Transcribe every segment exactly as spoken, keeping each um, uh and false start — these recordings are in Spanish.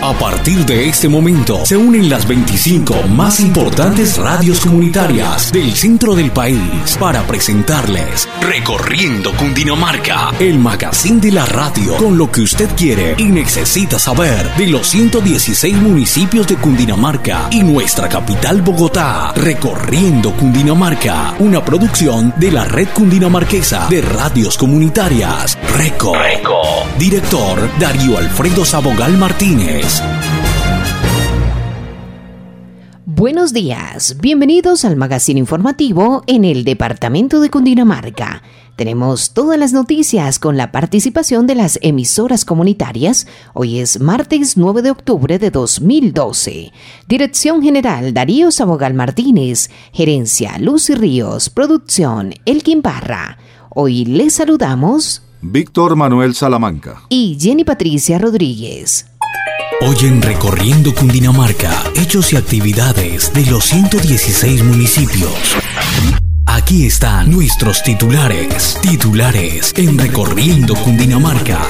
A partir de este momento se unen las veinticinco más importantes radios comunitarias del centro del país para presentarles Recorriendo Cundinamarca, el magazine de la radio con lo que usted quiere y necesita saber de los ciento dieciséis municipios de Cundinamarca y nuestra capital Bogotá. Recorriendo Cundinamarca, una producción de la Red Cundinamarquesa de Radios Comunitarias. Reco. Reco. Director Darío Alfredo Sabogal Martínez. Buenos días, bienvenidos al magazine informativo en el departamento de Cundinamarca. Tenemos todas las noticias con la participación de las emisoras comunitarias. Hoy es martes nueve de octubre de dos mil doce. Dirección General Darío Sabogal Martínez. Gerencia Lucy Ríos. Producción Elkin Parra. Hoy les saludamos Víctor Manuel Salamanca y Jenny Patricia Rodríguez. Hoy en Recorriendo Cundinamarca, hechos y actividades de los ciento dieciséis municipios. Aquí están nuestros titulares. Titulares en Recorriendo Cundinamarca.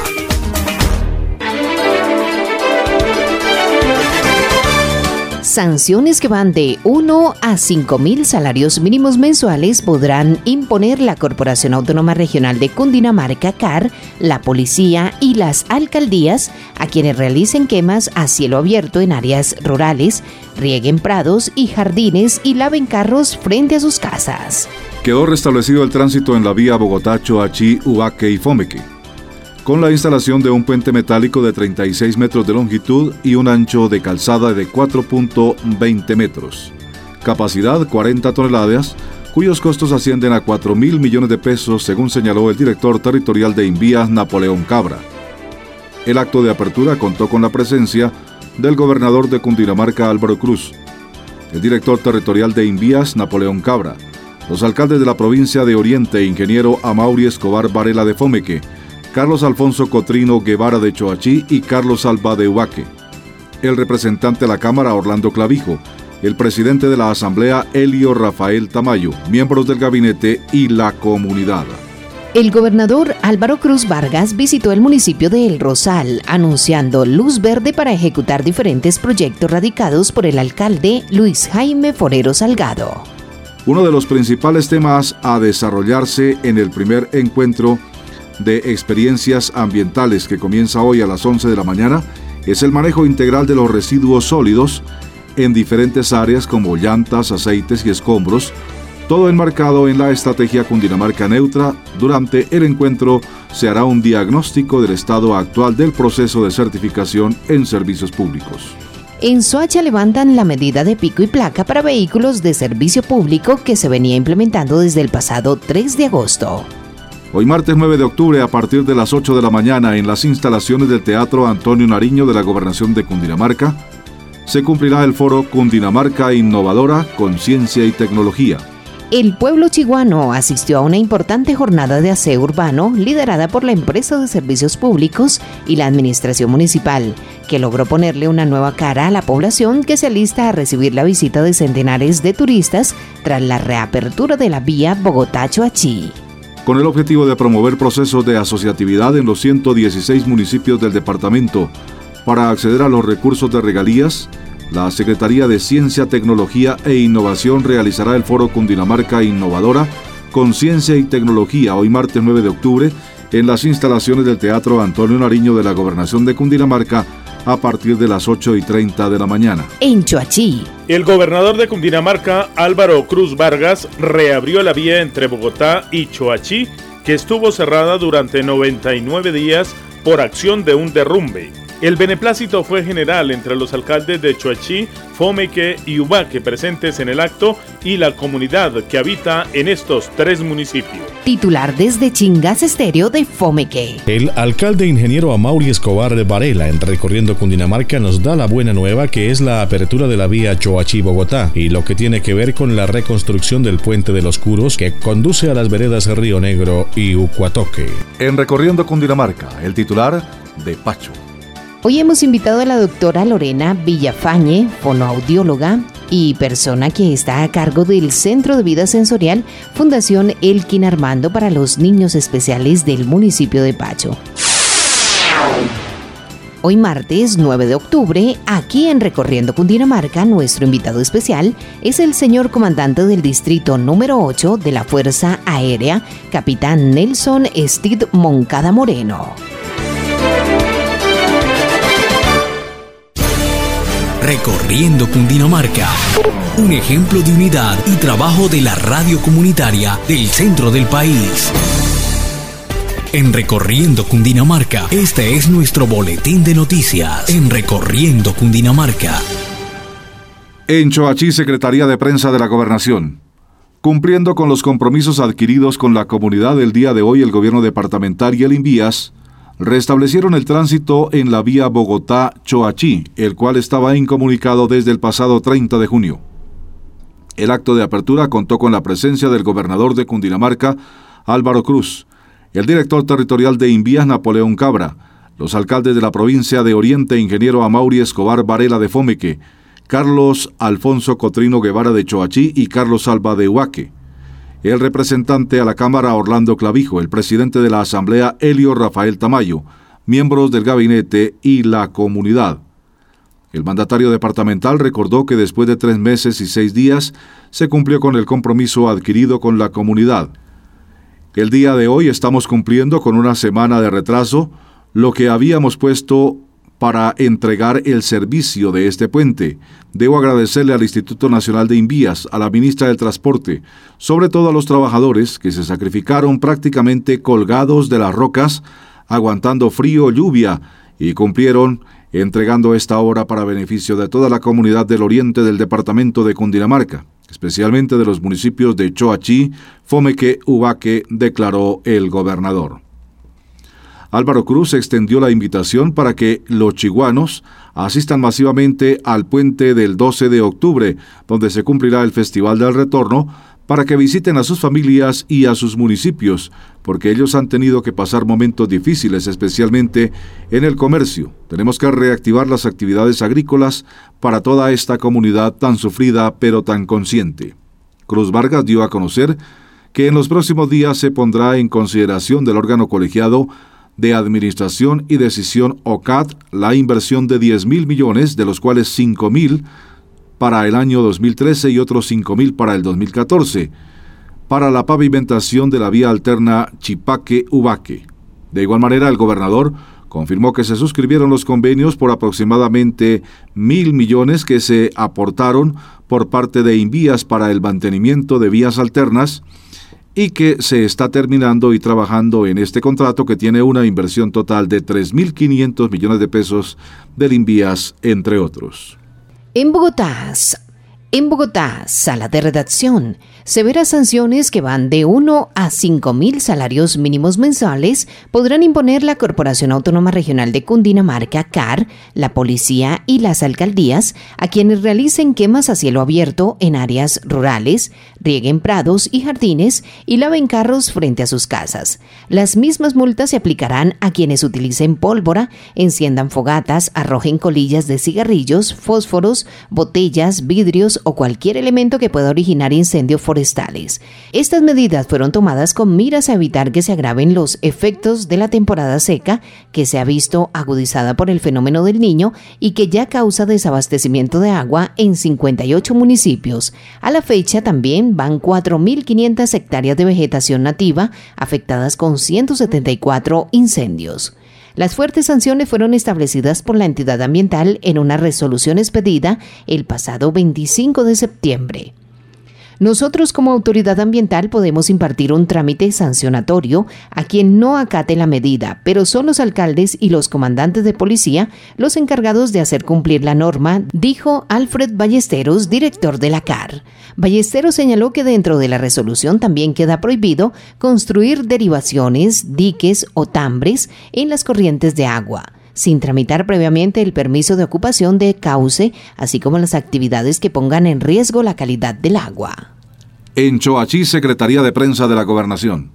Sanciones que van de uno a cinco mil salarios mínimos mensuales podrán imponer la Corporación Autónoma Regional de Cundinamarca, C A R, la policía y las alcaldías a quienes realicen quemas a cielo abierto en áreas rurales, rieguen prados y jardines y laven carros frente a sus casas. Quedó restablecido el tránsito en la vía Bogotá-Choachí, Ubaque y Fomeque, con la instalación de un puente metálico de treinta y seis metros de longitud y un ancho de calzada de cuatro punto veinte metros. Capacidad cuarenta toneladas, cuyos costos ascienden a cuatro mil millones de pesos, según señaló el director territorial de Invías, Napoleón Cabra. El acto de apertura contó con la presencia del gobernador de Cundinamarca, Álvaro Cruz, el director territorial de Invías, Napoleón Cabra, los alcaldes de la provincia de Oriente, ingeniero Amaury Escobar Varela de Fomeque, Carlos Alfonso Cotrino Guevara de Choachí y Carlos Alba de Ubaque, el representante de la Cámara Orlando Clavijo, el presidente de la Asamblea Elio Rafael Tamayo, miembros del gabinete y la comunidad. El gobernador Álvaro Cruz Vargas visitó el municipio de El Rosal, anunciando luz verde para ejecutar diferentes proyectos radicados por el alcalde Luis Jaime Forero Salgado. Uno de los principales temas a desarrollarse en el primer encuentro de experiencias ambientales que comienza hoy a las once de la mañana es el manejo integral de los residuos sólidos en diferentes áreas como llantas, aceites y escombros, todo enmarcado en la estrategia Cundinamarca Neutra. Durante el encuentro se hará un diagnóstico del estado actual del proceso de certificación en servicios públicos. En Soacha levantan la medida de pico y placa para vehículos de servicio público que se venía implementando desde el pasado tres de agosto. Hoy martes nueve de octubre, a partir de las ocho de la mañana, en las instalaciones del Teatro Antonio Nariño de la Gobernación de Cundinamarca, se cumplirá el foro Cundinamarca Innovadora, Conciencia y Tecnología. El pueblo chiguano asistió a una importante jornada de aseo urbano liderada por la empresa de servicios públicos y la administración municipal, que logró ponerle una nueva cara a la población que se alista a recibir la visita de centenares de turistas tras la reapertura de la vía Bogotá-Choachí. Con el objetivo de promover procesos de asociatividad en los ciento dieciséis municipios del departamento para acceder a los recursos de regalías, la Secretaría de Ciencia, Tecnología e Innovación realizará el foro Cundinamarca Innovadora, Conciencia y Tecnología, hoy martes nueve de octubre, en las instalaciones del Teatro Antonio Nariño de la Gobernación de Cundinamarca, a partir de las ocho y treinta de la mañana. En Choachí, el gobernador de Cundinamarca, Álvaro Cruz Vargas, reabrió la vía entre Bogotá y Choachí, que estuvo cerrada durante noventa y nueve días por acción de un derrumbe. El beneplácito fue general entre los alcaldes de Choachí, Fomeque y Ubaque presentes en el acto y la comunidad que habita en estos tres municipios. Titular desde Chingas Estéreo de Fomeque. El alcalde ingeniero Amaury Escobar Varela, en Recorriendo Cundinamarca, nos da la buena nueva, que es la apertura de la vía Choachí-Bogotá y lo que tiene que ver con la reconstrucción del puente de los Curos que conduce a las veredas Río Negro y Ucuatoque. En Recorriendo Cundinamarca, el titular de Pacho. Hoy hemos invitado a la doctora Lorena Villafañe, fonoaudióloga y persona que está a cargo del Centro de Vida Sensorial Fundación Elkin Armando para los niños especiales del municipio de Pacho. Hoy martes nueve de octubre, aquí en Recorriendo Cundinamarca, nuestro invitado especial es el señor comandante del distrito número ocho de la Fuerza Aérea, capitán Nelson Estid Moncada Moreno. Recorriendo Cundinamarca, un ejemplo de unidad y trabajo de la radio comunitaria del centro del país. En Recorriendo Cundinamarca, este es nuestro boletín de noticias. En Recorriendo Cundinamarca. En Choachí, Secretaría de Prensa de la Gobernación. Cumpliendo con los compromisos adquiridos con la comunidad el día de hoy, el gobierno departamental y el INVIAS restablecieron el tránsito en la vía Bogotá-Choachí, el cual estaba incomunicado desde el pasado treinta de junio. El acto de apertura contó con la presencia del gobernador de Cundinamarca, Álvaro Cruz, el director territorial de INVIAS, Napoleón Cabra, los alcaldes de la provincia de Oriente, ingeniero Amaury Escobar Varela de Fomeque, Carlos Alfonso Cotrino Guevara de Choachí y Carlos Alba de Huaque, el representante a la Cámara Orlando Clavijo, el presidente de la Asamblea Helio Rafael Tamayo, miembros del gabinete y la comunidad. El mandatario departamental recordó que después de tres meses y seis días se cumplió con el compromiso adquirido con la comunidad. El día de hoy estamos cumpliendo con una semana de retraso lo que habíamos puesto para entregar el servicio de este puente. Debo agradecerle al Instituto Nacional de INVIAS, a la ministra del Transporte, sobre todo a los trabajadores que se sacrificaron prácticamente colgados de las rocas, aguantando frío, lluvia, y cumplieron entregando esta obra para beneficio de toda la comunidad del oriente del departamento de Cundinamarca, especialmente de los municipios de Choachí, Fomeque, Ubaque, declaró el gobernador. Álvaro Cruz extendió la invitación para que los chiguanos asistan masivamente al puente del doce de octubre, donde se cumplirá el Festival del Retorno, para que visiten a sus familias y a sus municipios, porque ellos han tenido que pasar momentos difíciles, especialmente en el comercio. Tenemos que reactivar las actividades agrícolas para toda esta comunidad tan sufrida pero tan consciente. Cruz Vargas dio a conocer que en los próximos días se pondrá en consideración del órgano colegiado de Administración y Decisión O C A D la inversión de diez mil millones, de los cuales cinco mil para el año dos mil trece y otros cinco mil para el dos mil catorce, para la pavimentación de la vía alterna Chipaque-Ubaque. De igual manera, el gobernador confirmó que se suscribieron los convenios por aproximadamente mil millones que se aportaron por parte de INVIAS para el mantenimiento de vías alternas y que se está terminando y trabajando en este contrato que tiene una inversión total de tres mil quinientos millones de pesos del INVIAS, entre otros. En Bogotá, en Bogotá, sala de redacción, severas sanciones que van de uno a cinco mil salarios mínimos mensuales podrán imponer la Corporación Autónoma Regional de Cundinamarca, C A R, la policía y las alcaldías a quienes realicen quemas a cielo abierto en áreas rurales, rieguen prados y jardines y laven carros frente a sus casas. Las mismas multas se aplicarán a quienes utilicen pólvora, enciendan fogatas, arrojen colillas de cigarrillos, fósforos, botellas, vidrios o cualquier elemento que pueda originar incendios forestales. Estas medidas fueron tomadas con miras a evitar que se agraven los efectos de la temporada seca, que se ha visto agudizada por el fenómeno del Niño y que ya causa desabastecimiento de agua en cincuenta y ocho municipios. A la fecha también van cuatro mil quinientas hectáreas de vegetación nativa afectadas con ciento setenta y cuatro incendios. Las fuertes sanciones fueron establecidas por la entidad ambiental en una resolución expedida el pasado veinticinco de septiembre. Nosotros como autoridad ambiental podemos impartir un trámite sancionatorio a quien no acate la medida, pero son los alcaldes y los comandantes de policía los encargados de hacer cumplir la norma, dijo Alfred Ballesteros, director de la C A R. Ballesteros señaló que dentro de la resolución también queda prohibido construir derivaciones, diques o tambres en las corrientes de agua, sin tramitar previamente el permiso de ocupación de cauce, así como las actividades que pongan en riesgo la calidad del agua. En Choachí, Secretaría de Prensa de la Gobernación.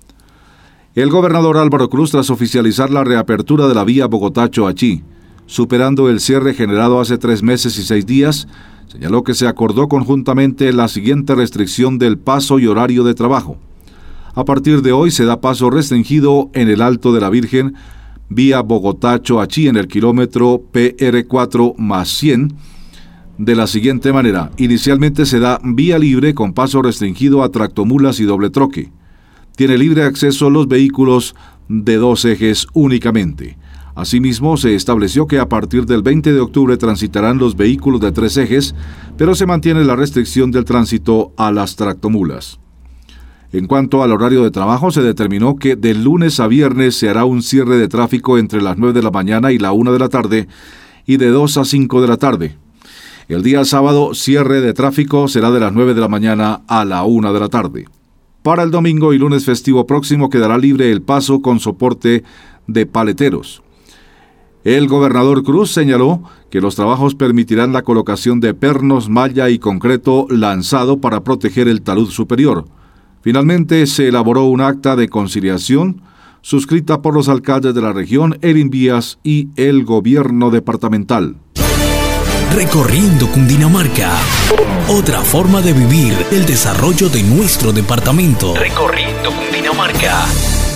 El gobernador Álvaro Cruz, tras oficializar la reapertura de la vía Bogotá-Choachí, superando el cierre generado hace tres meses y seis días, señaló que se acordó conjuntamente la siguiente restricción del paso y horario de trabajo. A partir de hoy se da paso restringido en el Alto de la Virgen, vía Bogotá-Choachí en el kilómetro P R cuatro más cien, de la siguiente manera. Inicialmente se da vía libre con paso restringido a tractomulas y doble troque. Tiene libre acceso los vehículos de dos ejes únicamente. Asimismo, se estableció que a partir del veinte de octubre transitarán los vehículos de tres ejes, pero se mantiene la restricción del tránsito a las tractomulas. En cuanto al horario de trabajo, se determinó que de lunes a viernes se hará un cierre de tráfico entre las nueve de la mañana y la una de la tarde y de dos a cinco de la tarde. El día sábado, cierre de tráfico será de las nueve de la mañana a la una de la tarde. Para el domingo y lunes festivo próximo quedará libre el paso con soporte de paleteros. El gobernador Cruz señaló que los trabajos permitirán la colocación de pernos, malla y concreto lanzado para proteger el talud superior. Finalmente se elaboró un acta de conciliación suscrita por los alcaldes de la región, el Invías y el gobierno departamental. Recorriendo Cundinamarca. Otra forma de vivir el desarrollo de nuestro departamento. Recorriendo Cundinamarca.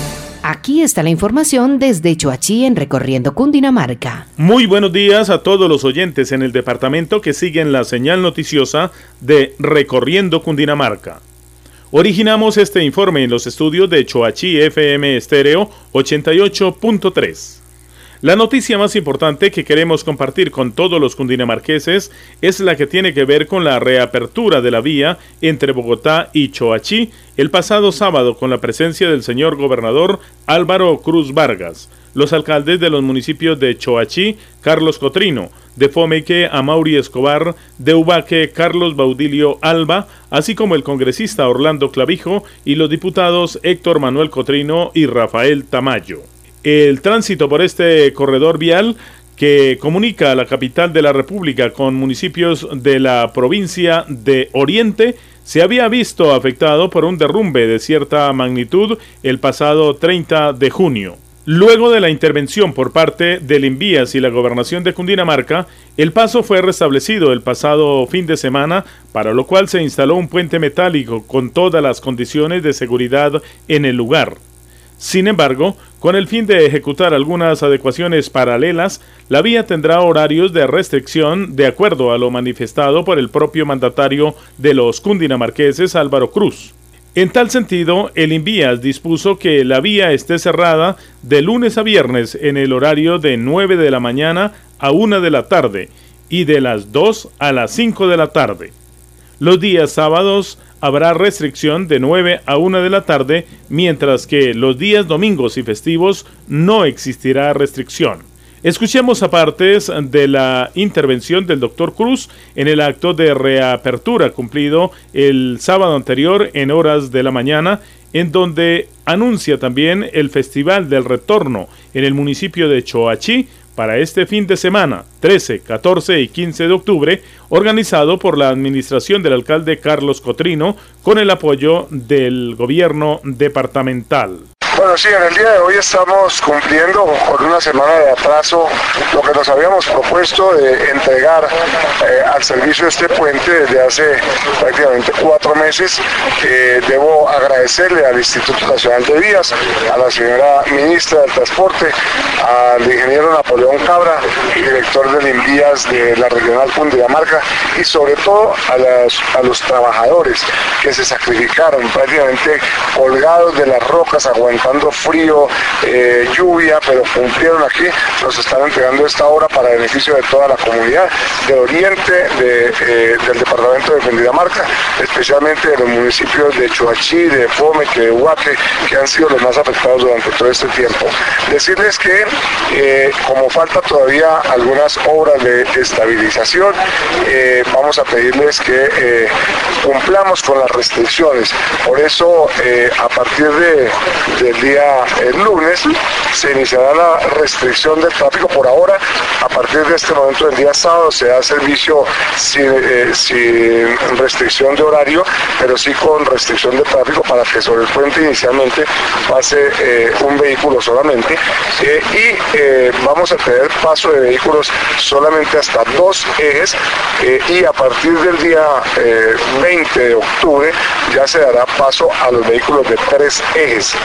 Aquí está la información desde Choachí en Recorriendo Cundinamarca. Muy buenos días a todos los oyentes en el departamento que siguen la señal noticiosa de Recorriendo Cundinamarca. Originamos este informe en los estudios de Choachí F M Estéreo ochenta y ocho punto tres. La noticia más importante que queremos compartir con todos los cundinamarqueses es la que tiene que ver con la reapertura de la vía entre Bogotá y Choachí el pasado sábado con la presencia del señor gobernador Álvaro Cruz Vargas, los alcaldes de los municipios de Choachí, Carlos Cotrino, de Fomeque, Amaury Escobar, de Ubaque, Carlos Baudilio Alba, así como el congresista Orlando Clavijo y los diputados Héctor Manuel Cotrino y Rafael Tamayo. El tránsito por este corredor vial que comunica a la capital de la República con municipios de la provincia de Oriente se había visto afectado por un derrumbe de cierta magnitud el pasado treinta de junio. Luego de la intervención por parte del Invías y la Gobernación de Cundinamarca, el paso fue restablecido el pasado fin de semana, para lo cual se instaló un puente metálico con todas las condiciones de seguridad en el lugar. Sin embargo, con el fin de ejecutar algunas adecuaciones paralelas, la vía tendrá horarios de restricción de acuerdo a lo manifestado por el propio mandatario de los cundinamarqueses, Álvaro Cruz. En tal sentido, el Invías dispuso que la vía esté cerrada de lunes a viernes en el horario de nueve de la mañana a una de la tarde y de las dos a las cinco de la tarde. Los días sábados habrá restricción de nueve a una de la tarde, mientras que los días domingos y festivos no existirá restricción. Escuchemos apartes de la intervención del doctor Cruz en el acto de reapertura cumplido el sábado anterior en horas de la mañana, en donde anuncia también el Festival del Retorno en el municipio de Choachí para este fin de semana, trece, catorce y quince de octubre, organizado por la administración del alcalde Carlos Cotrino con el apoyo del gobierno departamental. Bueno, sí, en el día de hoy estamos cumpliendo con una semana de atraso lo que nos habíamos propuesto de entregar eh, al servicio este puente desde hace prácticamente cuatro meses. Eh, debo agradecerle al Instituto Nacional de Vías, a la señora ministra del Transporte, al ingeniero Napoleón Cabra, director del Invías de la Regional Cundinamarca, y sobre todo a, las, a los trabajadores que se sacrificaron prácticamente colgados de las rocas, aguantando frío, eh, lluvia, pero cumplieron aquí, nos están entregando esta obra para beneficio de toda la comunidad de Oriente, de, eh, del departamento de Cundinamarca, especialmente de los municipios de Choachí, de Fomeque, de Ubaque, que han sido los más afectados durante todo este tiempo. Decirles que eh, como falta todavía algunas obras de estabilización, eh, vamos a pedirles que eh, cumplamos con las restricciones. Por eso, eh, a partir de, del día el lunes, se iniciará la restricción del tráfico. Por ahora, a partir de este momento del día sábado, se da servicio sin, eh, sin restricción de horario, pero sí con restricción de tráfico para que sobre el puente inicialmente pase eh, un vehículo solamente. Eh, y eh, vamos a tener paso de vehículos solamente hasta dos ejes, eh, y a partir del día eh, veinte de octubre ya se dará paso a los vehículos de tres ejes, es decir,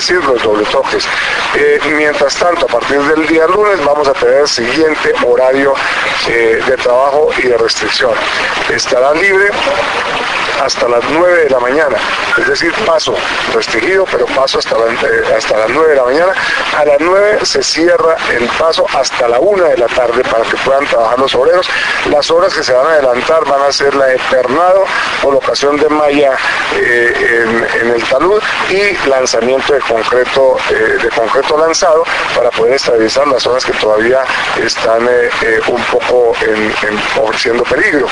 decir, los doble toques. Eh, mientras tanto, a partir del día lunes vamos a tener el siguiente horario eh, de trabajo y de restricción. Estará libre hasta las nueve de la mañana, es decir, paso restringido, pero paso hasta, la, eh, hasta las nueve de la mañana. A las nueve se cierra el paso hasta la una de la tarde para que puedan trabajar los obreros. Las obras que se van a adelantar van a ser la de pernado, colocación de malla eh, en, en el talud y lanzamiento de concreto, eh, de concreto lanzado para poder estabilizar las zonas que todavía están eh, eh, un poco en, en ofreciendo peligro.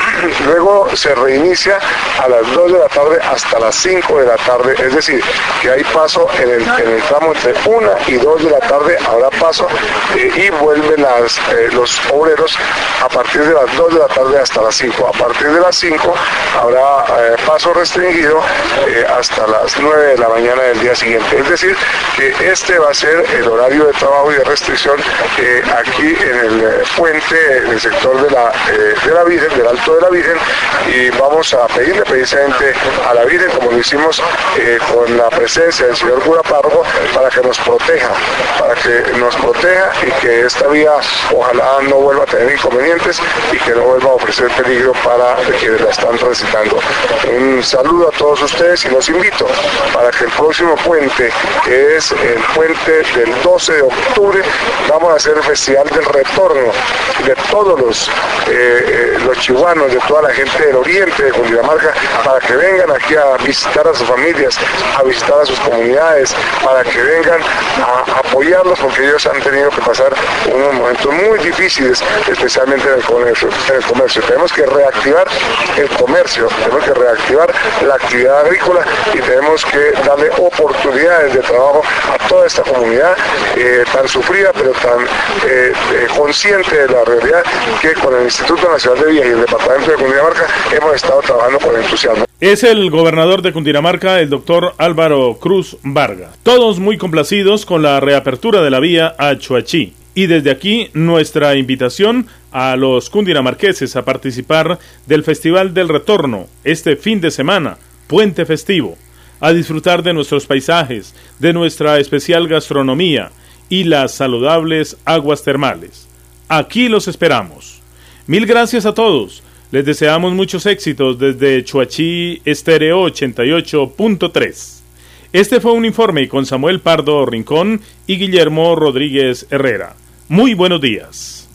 Luego se reinicia a las dos de la tarde hasta las cinco de la tarde, es decir, que hay paso en el, en el tramo entre una y dos de la tarde, habrá paso eh, y vuelven las, eh, los obreros a partir de las dos de la tarde hasta las cinco. A partir de las cinco habrá eh, paso restringido eh, hasta las nueve de la mañana del día siguiente. Es decir, que este va a ser el horario de trabajo y de restricción eh, aquí en el eh, puente, en el sector de la, eh, de la Virgen, del Alto de la Virgen, y vamos a pedirle precisamente a la Virgen, como lo hicimos eh, con la presencia del señor cura párroco, para que nos proteja, para que nos proteja y que esta vía ojalá no vuelva a tener inconvenientes y que no vuelva a ofrecer peligro para quienes la están transitando. Un saludo a todos ustedes y los invito para que el próximo puente, que es el puente del doce de octubre, vamos a hacer el Festival del Retorno de todos los, eh, eh, los chihuanos, de toda la gente del oriente de Cundinamarca, para que vengan aquí a visitar a sus familias, a visitar a sus comunidades, para que vengan a apoyarlos, porque ellos han tenido que pasar unos momentos muy difíciles, especialmente en el comercio. En el comercio. Tenemos que reactivar el comercio, tenemos que reactivar la actividad agrícola y tenemos que darle oportunidades de trabajo a toda esta comunidad eh, tan sufrida, pero tan eh, eh, consciente de la realidad, que con el Instituto Nacional de Vías y el Departamento de Cundinamarca hemos estado trabajando con entusiasmo. Es el gobernador de Cundinamarca, el doctor Álvaro Cruz Vargas. Todos muy complacidos con la reapertura de la vía a Choachí. Y desde aquí nuestra invitación a los cundinamarqueses a participar del Festival del Retorno este fin de semana, puente festivo, a disfrutar de nuestros paisajes, de nuestra especial gastronomía y las saludables aguas termales. Aquí los esperamos. Mil gracias a todos. Les deseamos muchos éxitos desde Choachí Estéreo ochenta y ocho punto tres. Este fue un informe con Samuel Pardo Rincón y Guillermo Rodríguez Herrera. Muy buenos días.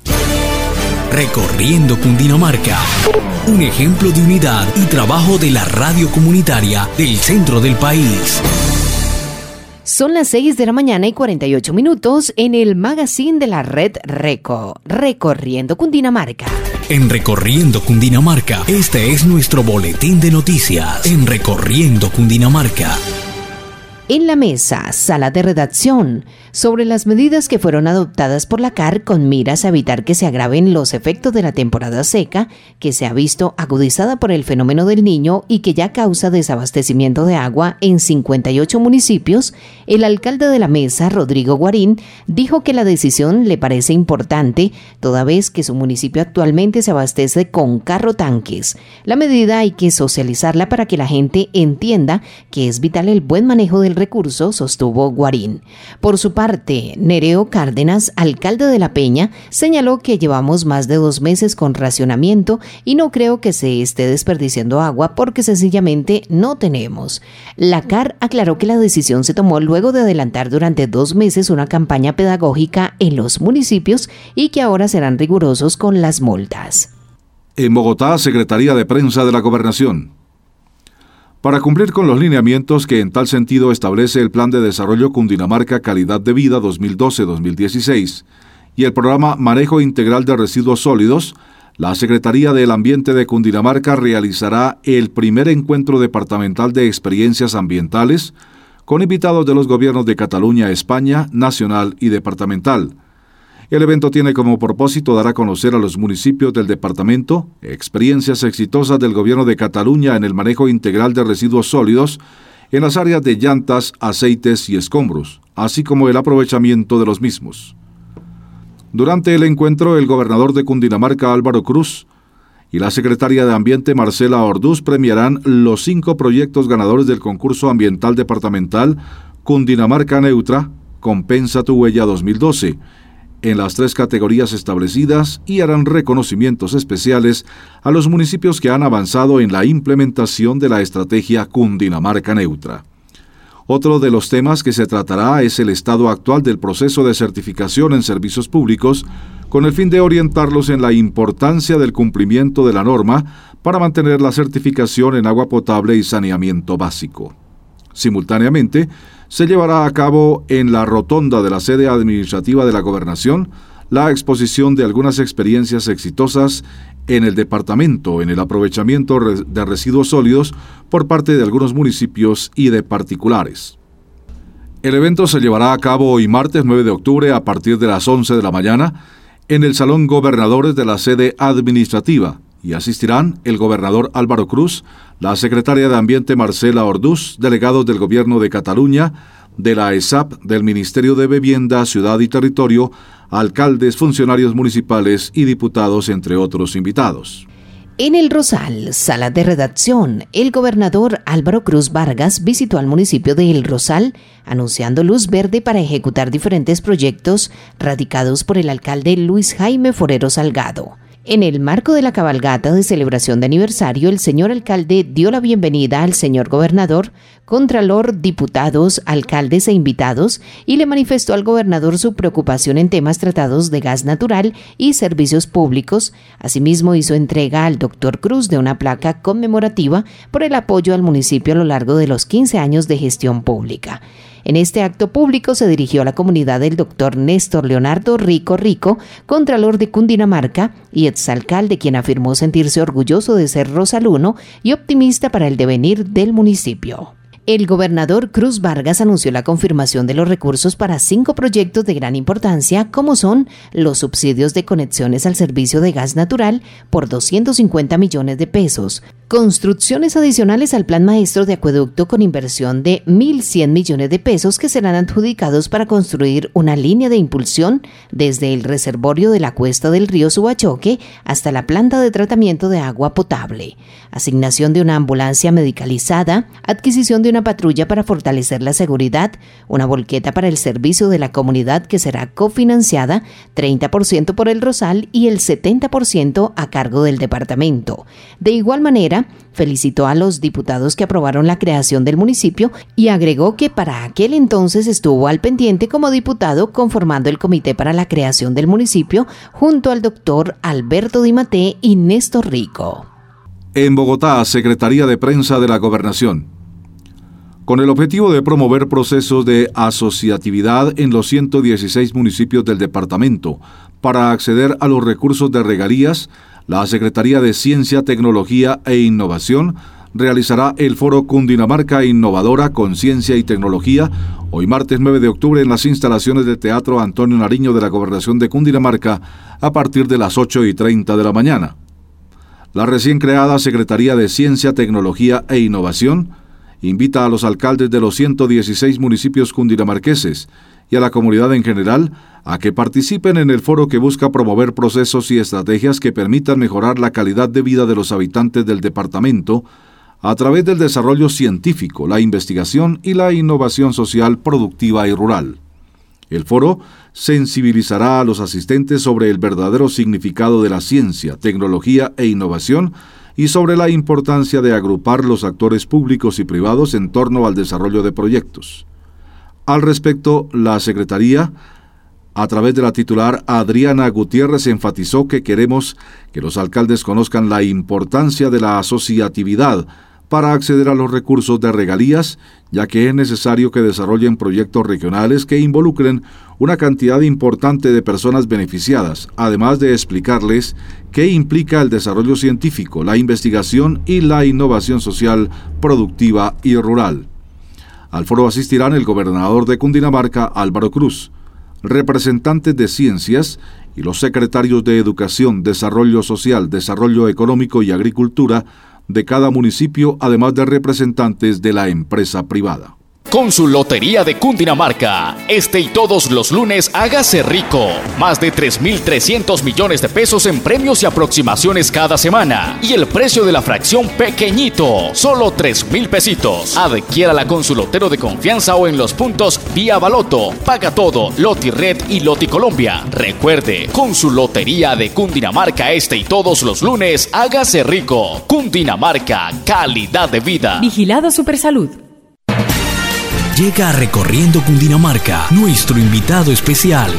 Recorriendo Cundinamarca, un ejemplo de unidad y trabajo de la radio comunitaria del centro del país. Son las seis de la mañana y cuarenta y ocho minutos en el magazine de la red Reco, Recorriendo Cundinamarca. En Recorriendo Cundinamarca, este es nuestro boletín de noticias. En Recorriendo Cundinamarca. En la mesa, sala de redacción, sobre las medidas que fueron adoptadas por la C A R con miras a evitar que se agraven los efectos de la temporada seca, que se ha visto agudizada por el fenómeno del Niño y que ya causa desabastecimiento de agua en cincuenta y ocho municipios, el alcalde de la mesa, Rodrigo Guarín, dijo que la decisión le parece importante, toda vez que su municipio actualmente se abastece con carro tanques. La medida hay que socializarla para que la gente entienda que es vital el buen manejo del recurso, sostuvo Guarín. Por su parte, Nereo Cárdenas, alcalde de La Peña, señaló que llevamos más de dos meses con racionamiento y no creo que se esté desperdiciando agua porque sencillamente no tenemos. La C A R aclaró que la decisión se tomó luego de adelantar durante dos meses una campaña pedagógica en los municipios y que ahora serán rigurosos con las multas. En Bogotá, Secretaría de Prensa de la Gobernación. Para cumplir con los lineamientos que en tal sentido establece el Plan de Desarrollo Cundinamarca Calidad de Vida dos mil doce a dos mil dieciséis y el programa Manejo Integral de Residuos Sólidos, la Secretaría del Ambiente de Cundinamarca realizará el primer encuentro departamental de experiencias ambientales con invitados de los gobiernos de Cataluña, España, nacional y departamental. El evento tiene como propósito dar a conocer a los municipios del departamento experiencias exitosas del gobierno de Cataluña en el manejo integral de residuos sólidos en las áreas de llantas, aceites y escombros, así como el aprovechamiento de los mismos. Durante el encuentro, el gobernador de Cundinamarca, Álvaro Cruz, y la secretaria de Ambiente, Marcela Orduz, premiarán los cinco proyectos ganadores del concurso ambiental departamental Cundinamarca Neutra, Compensa tu Huella dos mil doce, en las tres categorías establecidas, y harán reconocimientos especiales a los municipios que han avanzado en la implementación de la estrategia Cundinamarca Neutra. Otro de los temas que se tratará es el estado actual del proceso de certificación en servicios públicos, con el fin de orientarlos en la importancia del cumplimiento de la norma para mantener la certificación en agua potable y saneamiento básico. Simultáneamente, se llevará a cabo en la rotonda de la sede administrativa de la Gobernación la exposición de algunas experiencias exitosas en el departamento en el aprovechamiento de residuos sólidos por parte de algunos municipios y de particulares. El evento se llevará a cabo hoy martes nueve de octubre a partir de las once de la mañana en el Salón Gobernadores de la sede administrativa, y asistirán el gobernador Álvaro Cruz, la secretaria de Ambiente Marcela Orduz, delegados del Gobierno de Cataluña, de la E S A P, del Ministerio de Vivienda, Ciudad y Territorio, alcaldes, funcionarios municipales y diputados, entre otros invitados. En el Rosal, sala de redacción, el gobernador Álvaro Cruz Vargas visitó al municipio de El Rosal, anunciando luz verde para ejecutar diferentes proyectos radicados por el alcalde Luis Jaime Forero Salgado. En el marco de la cabalgata de celebración de aniversario, el señor alcalde dio la bienvenida al señor gobernador, contralor, diputados, alcaldes e invitados, y le manifestó al gobernador su preocupación en temas tratados de gas natural y servicios públicos. Asimismo, hizo entrega al doctor Cruz de una placa conmemorativa por el apoyo al municipio a lo largo de los quince años de gestión pública. En este acto público se dirigió a la comunidad el doctor Néstor Leonardo Rico Rico, contralor de Cundinamarca y exalcalde, quien afirmó sentirse orgulloso de ser rosaluno y optimista para el devenir del municipio. El gobernador Cruz Vargas anunció la confirmación de los recursos para cinco proyectos de gran importancia, como son los subsidios de conexiones al servicio de gas natural por doscientos cincuenta millones de pesos, construcciones adicionales al plan maestro de acueducto con inversión de mil cien millones de pesos que serán adjudicados para construir una línea de impulsión desde el reservorio de la cuesta del río Subachoque hasta la planta de tratamiento de agua potable, asignación de una ambulancia medicalizada, adquisición de una patrulla para fortalecer la seguridad, una volqueta para el servicio de la comunidad que será cofinanciada treinta por ciento por el Rosal y el setenta por ciento a cargo del departamento. De igual manera, felicitó a los diputados que aprobaron la creación del municipio y agregó que para aquel entonces estuvo al pendiente como diputado conformando el comité para la creación del municipio junto al doctor Alberto Di Maté y Néstor Rico. En Bogotá, Secretaría de Prensa de la Gobernación. Con el objetivo de promover procesos de asociatividad en los ciento dieciséis municipios del departamento para acceder a los recursos de regalías, la Secretaría de Ciencia, Tecnología e Innovación realizará el foro Cundinamarca Innovadora con Ciencia y Tecnología hoy martes nueve de octubre en las instalaciones del Teatro Antonio Nariño de la Gobernación de Cundinamarca a partir de las ocho y treinta de la mañana. La recién creada Secretaría de Ciencia, Tecnología e Innovación invita a los alcaldes de los ciento dieciséis municipios cundinamarqueses y a la comunidad en general a que participen en el foro que busca promover procesos y estrategias que permitan mejorar la calidad de vida de los habitantes del departamento a través del desarrollo científico, la investigación y la innovación social, productiva y rural. El foro sensibilizará a los asistentes sobre el verdadero significado de la ciencia, tecnología e innovación y sobre la importancia de agrupar los actores públicos y privados en torno al desarrollo de proyectos. Al respecto, la Secretaría, a través de la titular Adriana Gutiérrez, enfatizó que queremos que los alcaldes conozcan la importancia de la asociatividad para acceder a los recursos de regalías, ya que es necesario que desarrollen proyectos regionales que involucren una cantidad importante de personas beneficiadas, además de explicarles qué implica el desarrollo científico, la investigación y la innovación social, productiva y rural. Al foro asistirán el gobernador de Cundinamarca, Álvaro Cruz, representantes de ciencias y los secretarios de Educación, Desarrollo Social, Desarrollo Económico y Agricultura de cada municipio, además de representantes de la empresa privada. con su Lotería de Cundinamarca. Este y todos los lunes hágase rico. Más de tres mil trescientos millones de pesos en premios y aproximaciones cada semana. Y el precio de la fracción pequeñito, solo tres mil pesitos. Adquiérala con su lotero de confianza o en los puntos Vía Baloto, Paga Todo, Loti Red y Loti Colombia. Recuerde, con su Lotería de Cundinamarca este y todos los lunes hágase rico. Cundinamarca, calidad de vida. Vigilado Supersalud. Llega Recorriendo Cundinamarca, nuestro invitado especial.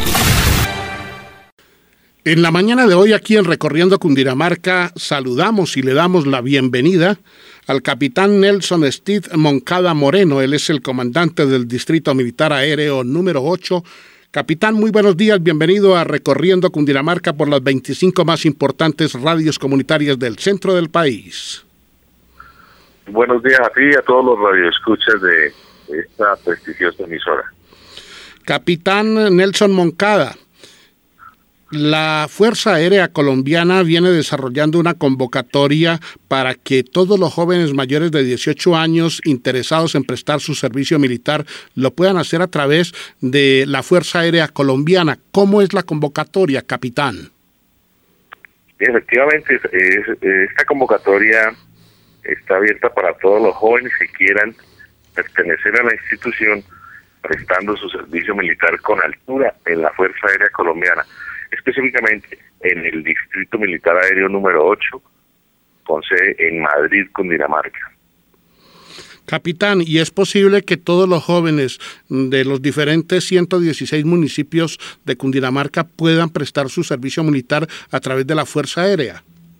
En la mañana de hoy, aquí en Recorriendo Cundinamarca, saludamos y le damos la bienvenida al capitán Nelson Steve Moncada Moreno. Él es el comandante del Distrito Militar Aéreo número ocho. Capitán, muy buenos días, bienvenido a Recorriendo Cundinamarca por las veinticinco más importantes radios comunitarias del centro del país. Buenos días a ti y a todos los radioescuchas de esta prestigiosa emisora. Capitán Nelson Moncada, la Fuerza Aérea Colombiana viene desarrollando una convocatoria para que todos los jóvenes mayores de dieciocho años interesados en prestar su servicio militar lo puedan hacer a través de la Fuerza Aérea Colombiana. ¿Cómo es la convocatoria, capitán? Efectivamente, es, es, esta convocatoria está abierta para todos los jóvenes que quieran pertenecer a la institución prestando su servicio militar con altura en la Fuerza Aérea Colombiana, específicamente en el Distrito Militar Aéreo número ocho, con sede en Madrid, Cundinamarca. Capitán, ¿y es posible que todos los jóvenes de los diferentes ciento dieciséis municipios de Cundinamarca puedan prestar su servicio militar a través de la Fuerza Aérea?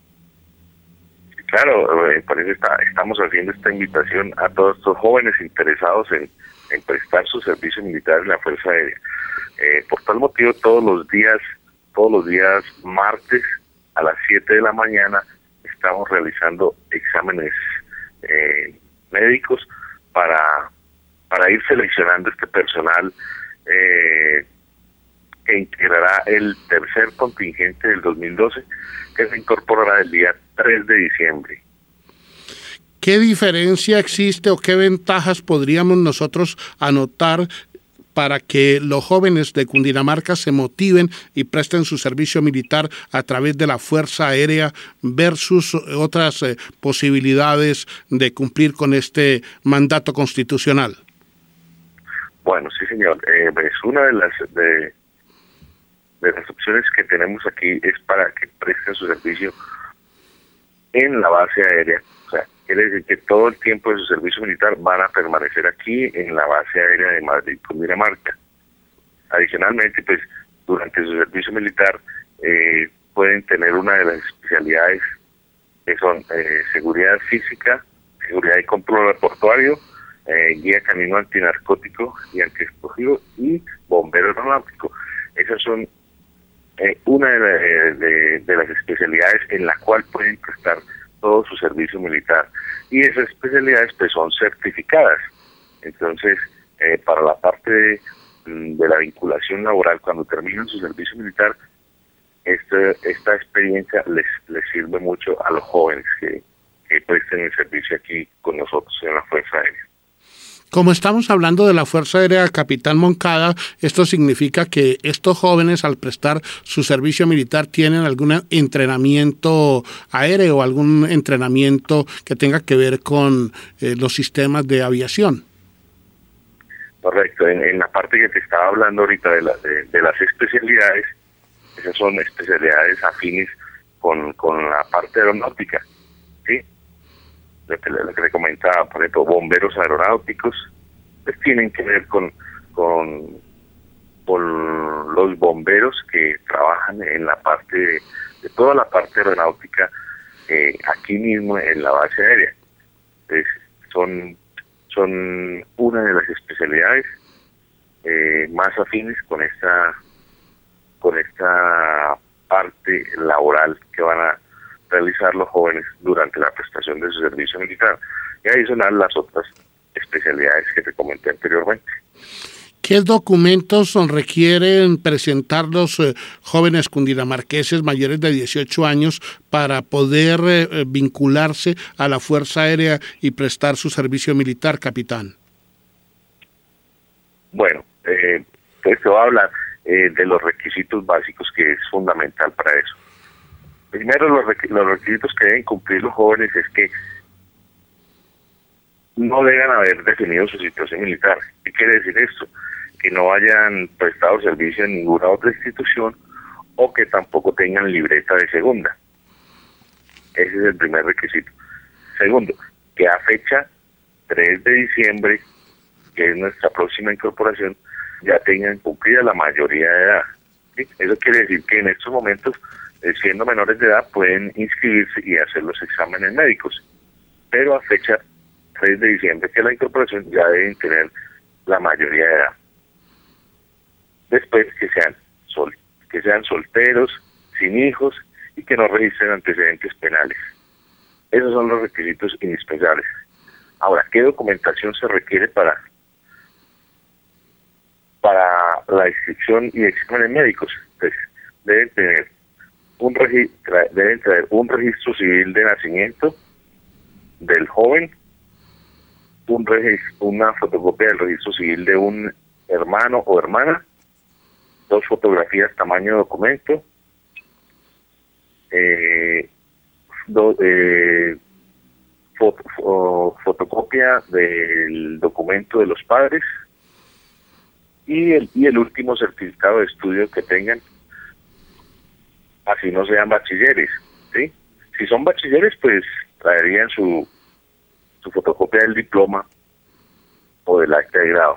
Claro, eh, por eso está, estamos haciendo esta invitación a todos estos jóvenes interesados en, en prestar su servicio militar en la Fuerza Aérea. Eh, por tal motivo, todos los días, todos los días martes a las siete de la mañana estamos realizando exámenes eh, médicos para, para ir seleccionando este personal eh, que integrará el tercer contingente del dos mil doce, que se incorporará el día tres de diciembre. ¿Qué diferencia existe o qué ventajas podríamos nosotros anotar para que los jóvenes de Cundinamarca se motiven y presten su servicio militar a través de la Fuerza Aérea versus otras eh, posibilidades de cumplir con este mandato constitucional? Bueno, sí, señor. Eh, es una de las de, de las opciones que tenemos aquí es para que presten su servicio en la base aérea. O sea, quiere decir que todo el tiempo de su servicio militar van a permanecer aquí en la base aérea de Madrid, Cundinamarca. Adicionalmente, pues, durante su servicio militar eh, pueden tener una de las especialidades que son eh, seguridad física, seguridad y control aeroportuario, eh, guía canino antinarcótico y antiexplosivo y bombero aeronáutico. Esas son eh, una de, la, de, de las especialidades en la cual pueden prestar todo su servicio militar, y esas especialidades pues son certificadas. Entonces, eh, para la parte de, de la vinculación laboral, cuando terminan su servicio militar, este, esta experiencia les, les sirve mucho a los jóvenes que, que presten el servicio aquí con nosotros en la Fuerza Aérea. Como estamos hablando de la Fuerza Aérea, capitán Moncada, esto significa que estos jóvenes al prestar su servicio militar tienen algún entrenamiento aéreo, algún entrenamiento que tenga que ver con eh, los sistemas de aviación. Correcto, en, en la parte que te estaba hablando ahorita de, la, de, de las especialidades, esas son especialidades afines con, con la parte aeronáutica, ¿sí? Lo que, lo que le comentaba, por ejemplo, bomberos aeronáuticos, pues tienen que ver con, con, con los bomberos que trabajan en la parte de, de toda la parte aeronáutica eh, aquí mismo en la base aérea. Entonces, son, son una de las especialidades eh, más afines con esta, con esta parte laboral que van a realizar los jóvenes durante la prestación de su servicio militar, y adicional las otras especialidades que te comenté anteriormente. ¿Qué documentos requieren presentar los eh, jóvenes cundinamarqueses mayores de dieciocho años para poder eh, vincularse a la Fuerza Aérea y prestar su servicio militar, capitán? Bueno, eh, pues te voy a hablar eh, de los requisitos básicos, que es fundamental para eso. Primero, los, requ- los requisitos que deben cumplir los jóvenes es que no deben haber definido su situación militar. ¿Qué quiere decir esto? Que no hayan prestado servicio en ninguna otra institución o que tampoco tengan libreta de segunda. Ese es el primer requisito. Segundo, que a fecha tres de diciembre, que es nuestra próxima incorporación, ya tengan cumplida la mayoría de edad. ¿Sí? Eso quiere decir que en estos momentos, eh, siendo menores de edad, pueden inscribirse y hacer los exámenes médicos. Pero a fecha tres de diciembre, que es la incorporación, ya deben tener la mayoría de edad. Después, que sean, sol, que sean solteros, sin hijos y que no registren antecedentes penales. Esos son los requisitos indispensables. Ahora, ¿qué documentación se requiere para para la inscripción y exámenes médicos? Pues deben tener un registro, deben traer un registro civil de nacimiento del joven, un registro, una fotocopia del registro civil de un hermano o hermana, dos fotografías tamaño documento, eh, do, eh, foto, fo, fotocopia del documento de los padres y el, y el último certificado de estudio que tengan, así no sean bachilleres, ¿sí? Si son bachilleres, pues traerían su, su fotocopia del diploma o del acta de grado.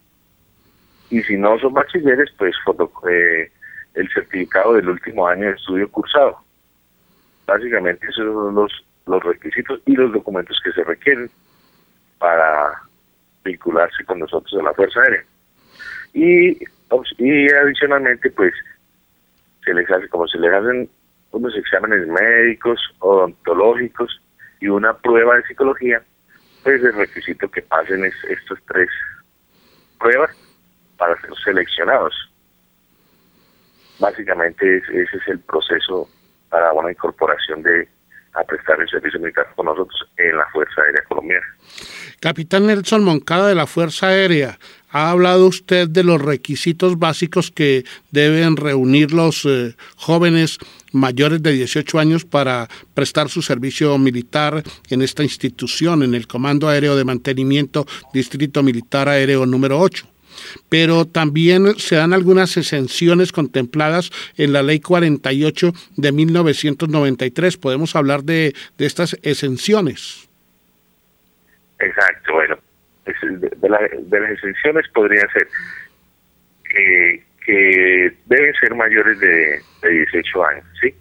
Y si no son bachilleres, pues foto, eh, el certificado del último año de estudio cursado. Básicamente esos son los, los requisitos y los documentos que se requieren para vincularse con nosotros a la Fuerza Aérea. Y, y adicionalmente, pues, se les hace, como se les hacen unos exámenes médicos, odontológicos y una prueba de psicología, pues el requisito que pasen es estas tres pruebas para ser seleccionados. Básicamente es, ese es el proceso para una incorporación de a prestar el servicio militar con nosotros en la Fuerza Aérea Colombiana. Capitán Nelson Moncada de la Fuerza Aérea, ha hablado usted de los requisitos básicos que deben reunir los eh, jóvenes mayores de dieciocho años para prestar su servicio militar en esta institución, en el Comando Aéreo de Mantenimiento Distrito Militar Aéreo número ocho. Pero también se dan algunas exenciones contempladas en la Ley cuarenta y ocho de mil novecientos noventa y tres. ¿Podemos hablar de, de estas exenciones? Exacto, bueno, de, de, la, de las exenciones podría ser que, que deben ser mayores de, de dieciocho años, ¿sí?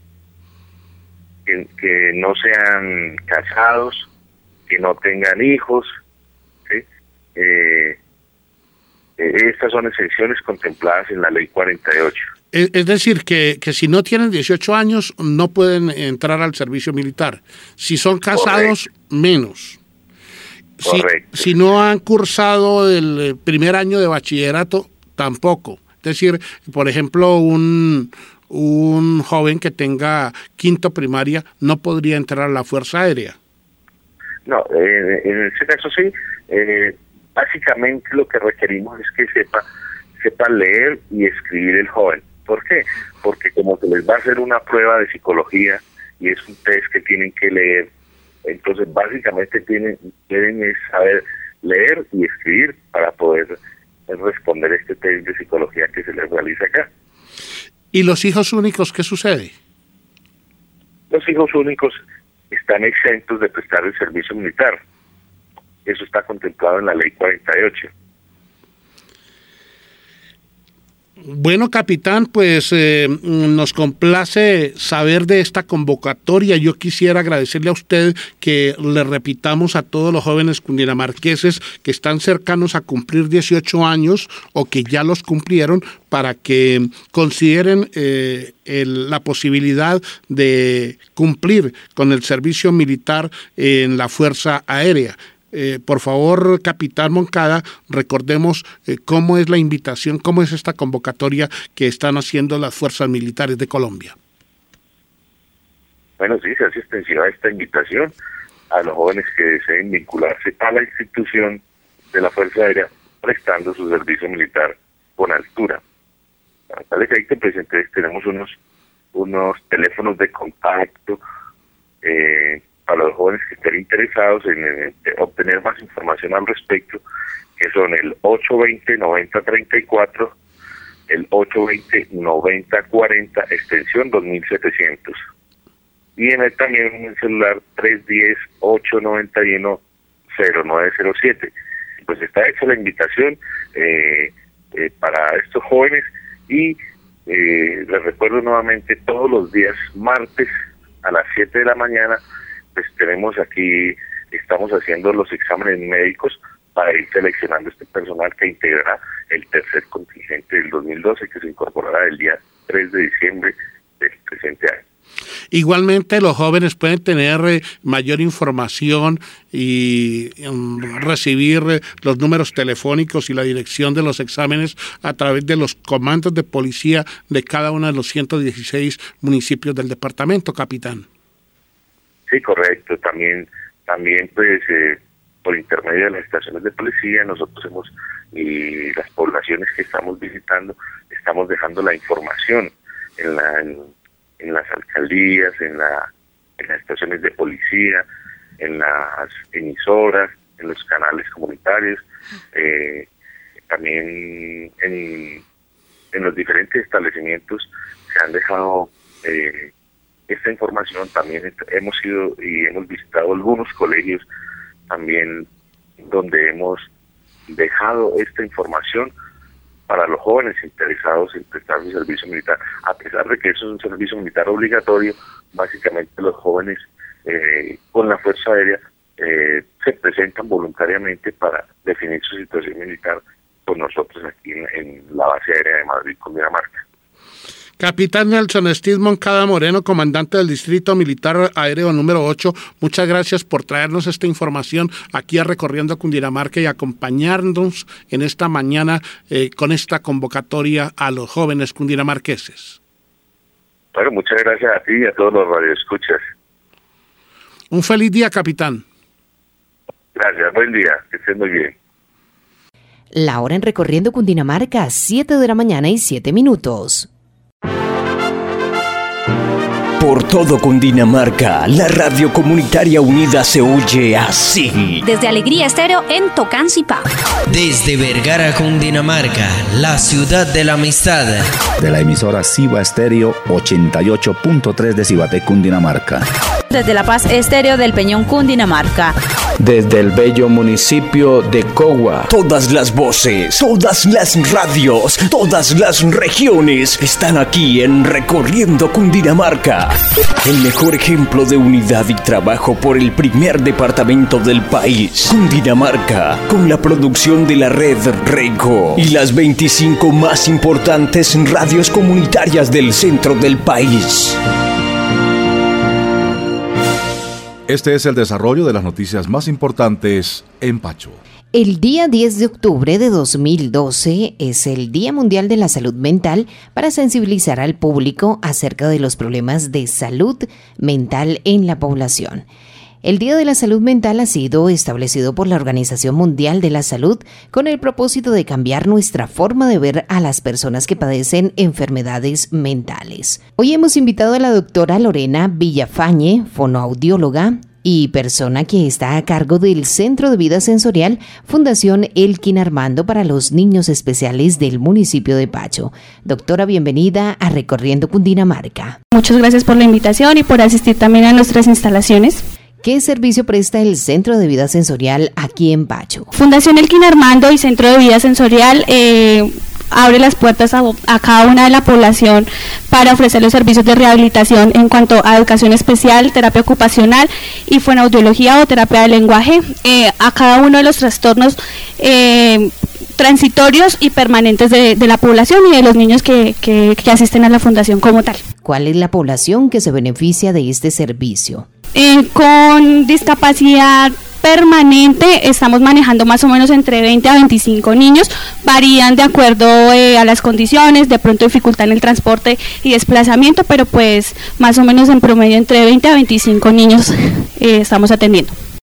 Que, que no sean casados, que no tengan hijos, ¿sí? Eh, Estas son exenciones contempladas en la Ley cuarenta y ocho. Es decir, que, que si no tienen dieciocho años no pueden entrar al servicio militar. Si son casados, correcto, menos. Si, si no han cursado el primer año de bachillerato, tampoco. Es decir, por ejemplo, un, un joven que tenga quinto primaria no podría entrar a la Fuerza Aérea. No, eh, en ese caso sí. Eh, Básicamente lo que requerimos es que sepa, sepa leer y escribir el joven. ¿Por qué? Porque como se les va a hacer una prueba de psicología y es un test que tienen que leer, entonces básicamente tienen, deben saber leer y escribir para poder responder este test de psicología que se les realiza acá. ¿Y los hijos únicos qué sucede? Los hijos únicos están exentos de prestar el servicio militar. Eso está contemplado en la Ley cuarenta y ocho. Bueno, capitán, pues eh, nos complace saber de esta convocatoria. Yo quisiera agradecerle a usted que le repitamos a todos los jóvenes cundinamarqueses que están cercanos a cumplir dieciocho años o que ya los cumplieron para que consideren eh, el, la posibilidad de cumplir con el servicio militar en la Fuerza Aérea. Eh, por favor, capitán Moncada, recordemos eh, cómo es la invitación, cómo es esta convocatoria que están haciendo las fuerzas militares de Colombia. Bueno, sí, se hace extensiva esta invitación a los jóvenes que deseen vincularse a la institución de la Fuerza Aérea prestando su servicio militar con altura. Para tal efecto, pues entonces tenemos unos, unos teléfonos de contacto eh, para los jóvenes que estén interesados en, en obtener más información al respecto, que son el ocho veinte, noventa treinta y cuatro, el ocho veinte, noventa cuarenta, extensión dos mil setecientos. Y en el, también en el celular tres diez, ocho noventa y uno, cero nueve cero siete. Pues está hecha la invitación eh, eh, para estos jóvenes y eh, les recuerdo nuevamente, todos los días martes a las siete de la mañana, pues tenemos aquí, estamos haciendo los exámenes médicos para ir seleccionando este personal que integrará el tercer contingente del dos mil doce, que se incorporará el día tres de diciembre del presente año. Igualmente, los jóvenes pueden tener eh, mayor información y um, recibir eh, los números telefónicos y la dirección de los exámenes a través de los comandos de policía de cada uno de los ciento dieciséis municipios del departamento, capitán. Sí, correcto. También, también pues, eh, por intermedio de las estaciones de policía, nosotros hemos, y las poblaciones que estamos visitando, estamos dejando la información en la... En, en las alcaldías, en, la, en las estaciones de policía, en las emisoras, en los canales comunitarios, eh, también en, en los diferentes establecimientos se han dejado eh, esta información. También hemos ido y hemos visitado algunos colegios también donde hemos dejado esta información para los jóvenes interesados en prestar su servicio militar. A pesar de que eso es un servicio militar obligatorio, básicamente los jóvenes eh, con la Fuerza Aérea eh, se presentan voluntariamente para definir su situación militar con nosotros aquí en, en la base aérea de Madrid, Cundinamarca. Capitán Nelson Steve Moncada Moreno, comandante del Distrito Militar Aéreo número ocho, muchas gracias por traernos esta información aquí a Recorriendo Cundinamarca y acompañarnos en esta mañana eh, con esta convocatoria a los jóvenes cundinamarqueses. Bueno, muchas gracias a ti y a todos los radioescuchas. Un feliz día, capitán. Gracias, buen día, que estén muy bien. La hora en Recorriendo Cundinamarca, siete de la mañana y siete minutos. Por todo Cundinamarca, la radio comunitaria unida se oye así. Desde Alegría Estéreo en Tocancipá. Desde Vergara, Cundinamarca, la ciudad de la amistad. De la emisora Ciba Estéreo ochenta y ocho punto tres de Cibatec, Cundinamarca. Desde La Paz Estéreo del Peñón, Cundinamarca. Desde el bello municipio de Cogua. Todas las voces, todas las radios, todas las regiones están aquí en Recorriendo Cundinamarca. El mejor ejemplo de unidad y trabajo por el primer departamento del país, Cundinamarca, con la producción de la red Rego y las veinticinco más importantes radios comunitarias del centro del país. Este es el desarrollo de las noticias más importantes en Pacho. El día diez de octubre de dos mil doce es el Día Mundial de la Salud Mental para sensibilizar al público acerca de los problemas de salud mental en la población. El Día de la Salud Mental ha sido establecido por la Organización Mundial de la Salud con el propósito de cambiar nuestra forma de ver a las personas que padecen enfermedades mentales. Hoy hemos invitado a la doctora Lorena Villafañe, fonoaudióloga y persona que está a cargo del Centro de Vida Sensorial Fundación Elkin Armando para los Niños Especiales del municipio de Pacho. Doctora, bienvenida a Recorriendo Cundinamarca. Muchas gracias por la invitación y por asistir también a nuestras instalaciones. ¿Qué servicio presta el Centro de Vida Sensorial aquí en Pacho? Fundación Elkin Armando y Centro de Vida Sensorial eh, abre las puertas a, a cada una de la población para ofrecer los servicios de rehabilitación en cuanto a educación especial, terapia ocupacional y fonoaudiología o terapia de lenguaje eh, a cada uno de los trastornos eh, transitorios y permanentes de, de la población y de los niños que, que, que asisten a la fundación como tal. ¿Cuál es la población que se beneficia de este servicio? Eh, con discapacidad permanente estamos manejando más o menos entre veinte a veinticinco niños, varían de acuerdo eh, a las condiciones, de pronto dificultad en el transporte y desplazamiento, pero pues más o menos en promedio entre veinte a veinticinco niños eh, estamos atendiendo.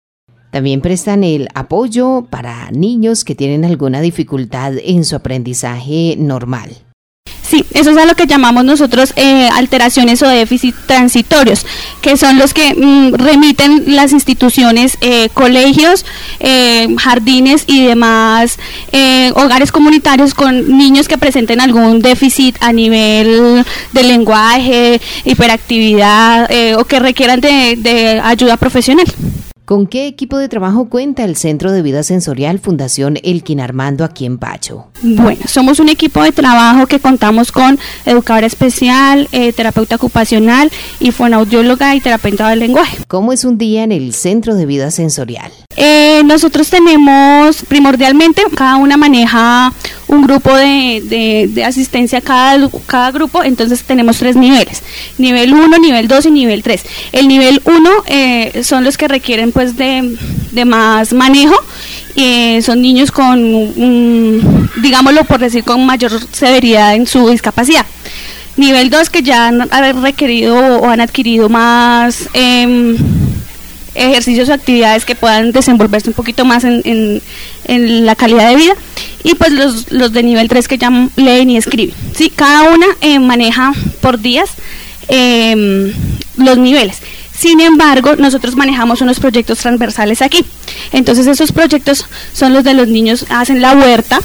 También prestan el apoyo para niños que tienen alguna dificultad en su aprendizaje normal. Sí, eso es a lo que llamamos nosotros eh, alteraciones o déficit transitorios, que son los que mm, remiten las instituciones, eh, colegios, eh, jardines y demás eh, hogares comunitarios con niños que presenten algún déficit a nivel de lenguaje, hiperactividad eh, o que requieran de, de ayuda profesional. ¿Con qué equipo de trabajo cuenta el Centro de Vida Sensorial Fundación Elkin Armando aquí en Pacho? Bueno, somos un equipo de trabajo que contamos con educadora especial, eh, terapeuta ocupacional y fonoaudióloga y terapeuta del lenguaje. ¿Cómo es un día en el Centro de Vida Sensorial? Eh, nosotros tenemos primordialmente, cada una maneja un grupo de, de, de asistencia a cada, cada grupo, entonces tenemos tres niveles, nivel uno, nivel dos y nivel tres. El nivel uno eh, son los que requieren pues de, de más manejo, eh, son niños con, um, digámoslo por decir, con mayor severidad en su discapacidad. Nivel dos que ya han requerido o han adquirido más eh, ejercicios o actividades que puedan desenvolverse un poquito más en, en, en la calidad de vida, y pues los, los de nivel tres que ya leen y escriben. Sí, cada una eh, maneja por días eh, los niveles. Sin embargo, nosotros manejamos unos proyectos transversales aquí. Entonces esos proyectos son los de los niños, hacen la huerta,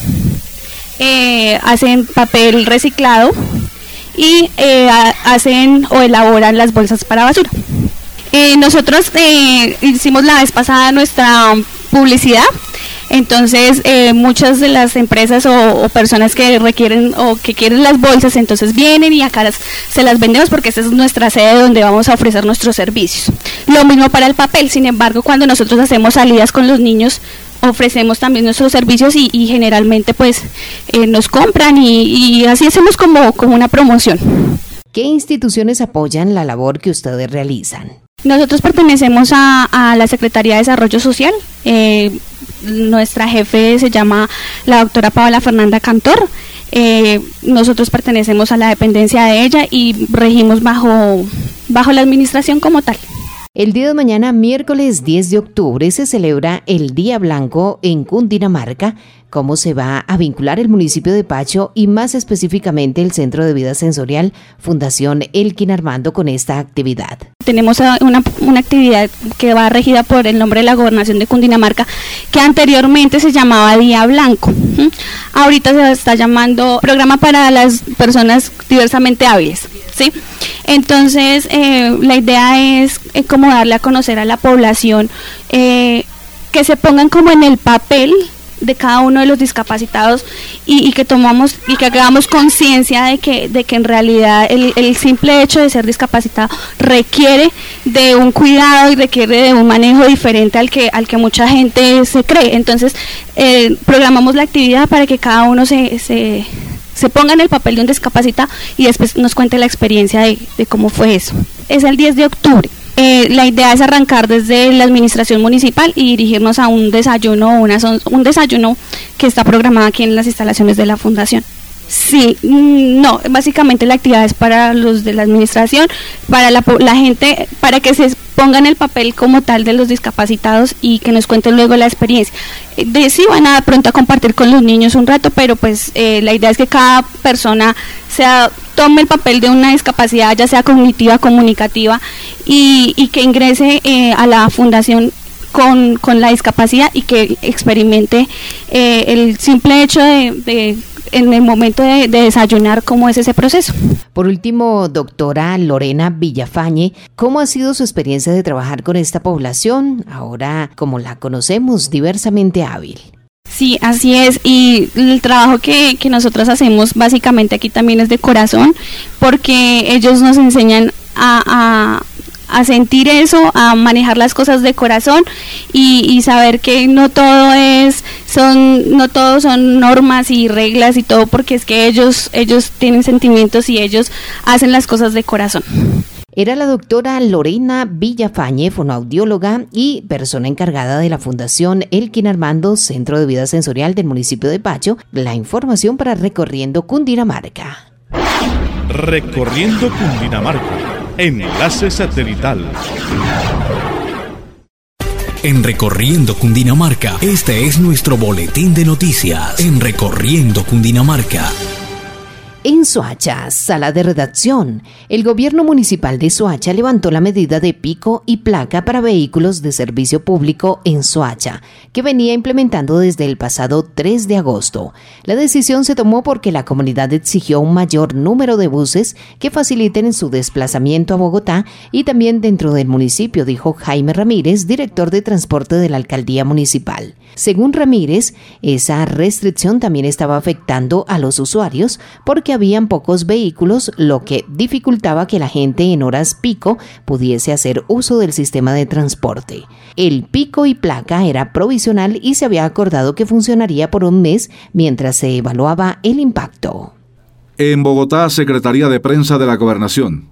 eh, hacen papel reciclado y eh, hacen o elaboran las bolsas para basura. Eh, nosotros eh, hicimos la vez pasada nuestra publicidad, entonces eh, muchas de las empresas o, o personas que requieren o que quieren las bolsas, entonces vienen y acá las, se las vendemos porque esta es nuestra sede donde vamos a ofrecer nuestros servicios. Lo mismo para el papel, sin embargo, cuando nosotros hacemos salidas con los niños, ofrecemos también nuestros servicios y, y generalmente pues eh, nos compran y, y así hacemos como, como una promoción. ¿Qué instituciones apoyan la labor que ustedes realizan? Nosotros pertenecemos a, a la Secretaría de Desarrollo Social. Eh, nuestra jefe se llama la doctora Paola Fernanda Cantor. Eh, nosotros pertenecemos a la dependencia de ella y regimos bajo, bajo la administración como tal. El día de mañana, miércoles diez de octubre, se celebra el Día Blanco en Cundinamarca. ¿Cómo se va a vincular el municipio de Pacho y más específicamente el Centro de Vida Sensorial Fundación Elkin Armando con esta actividad? Tenemos una, una actividad que va regida por el nombre de la Gobernación de Cundinamarca, que anteriormente se llamaba Día Blanco. ¿Mm? Ahorita se está llamando Programa para las Personas Diversamente Hábiles. ¿Sí? Entonces, eh, la idea es eh, como darle a conocer a la población, eh, que se pongan como en el papel de cada uno de los discapacitados y, y que tomamos y que hagamos conciencia de que de que en realidad el, el simple hecho de ser discapacitado requiere de un cuidado y requiere de un manejo diferente al que al que mucha gente se cree. Entonces, eh, programamos la actividad para que cada uno se, se se ponga en el papel de un discapacitado y después nos cuente la experiencia de, de cómo fue eso. Es el diez de octubre. Eh, la idea es arrancar desde la administración municipal y dirigirnos a un desayuno, una, un desayuno que está programado aquí en las instalaciones de la fundación. Sí, no, básicamente la actividad es para los de la administración, para la, la gente, para que se pongan el papel como tal de los discapacitados y que nos cuenten luego la experiencia. De sí van a pronto a compartir con los niños un rato, pero pues eh, la idea es que cada persona sea, tome el papel de una discapacidad, ya sea cognitiva, comunicativa, y, y que ingrese eh, a la fundación con, con la discapacidad y que experimente eh, el simple hecho de, de en el momento de, de desayunar, cómo es ese proceso. Por último, doctora Lorena Villafañe, ¿cómo ha sido su experiencia de trabajar con esta población, ahora como la conocemos, diversamente hábil? Sí, así es, y el trabajo que, que nosotros hacemos básicamente aquí también es de corazón, porque ellos nos enseñan a... a a sentir eso, a manejar las cosas de corazón y, y saber que no todo es, son, no todo son normas y reglas y todo, porque es que ellos, ellos tienen sentimientos y ellos hacen las cosas de corazón. Era la doctora Lorena Villafañe, fonoaudióloga y persona encargada de la Fundación Elkin Armando, Centro de Vida Sensorial del municipio de Pacho. La información para Recorriendo Cundinamarca. Recorriendo Cundinamarca. Enlace satelital. En Recorriendo Cundinamarca, este es nuestro boletín de noticias. En Recorriendo Cundinamarca. En Soacha, sala de redacción, el gobierno municipal de Soacha levantó la medida de pico y placa para vehículos de servicio público en Soacha, que venía implementando desde el pasado tres de agosto. La decisión se tomó porque la comunidad exigió un mayor número de buses que faciliten su desplazamiento a Bogotá y también dentro del municipio, dijo Jaime Ramírez, director de transporte de la alcaldía municipal. Según Ramírez, esa restricción también estaba afectando a los usuarios porque habían pocos vehículos, lo que dificultaba que la gente en horas pico pudiese hacer uso del sistema de transporte. El pico y placa era provisional y se había acordado que funcionaría por un mes mientras se evaluaba el impacto. En Bogotá, Secretaría de Prensa de la Gobernación.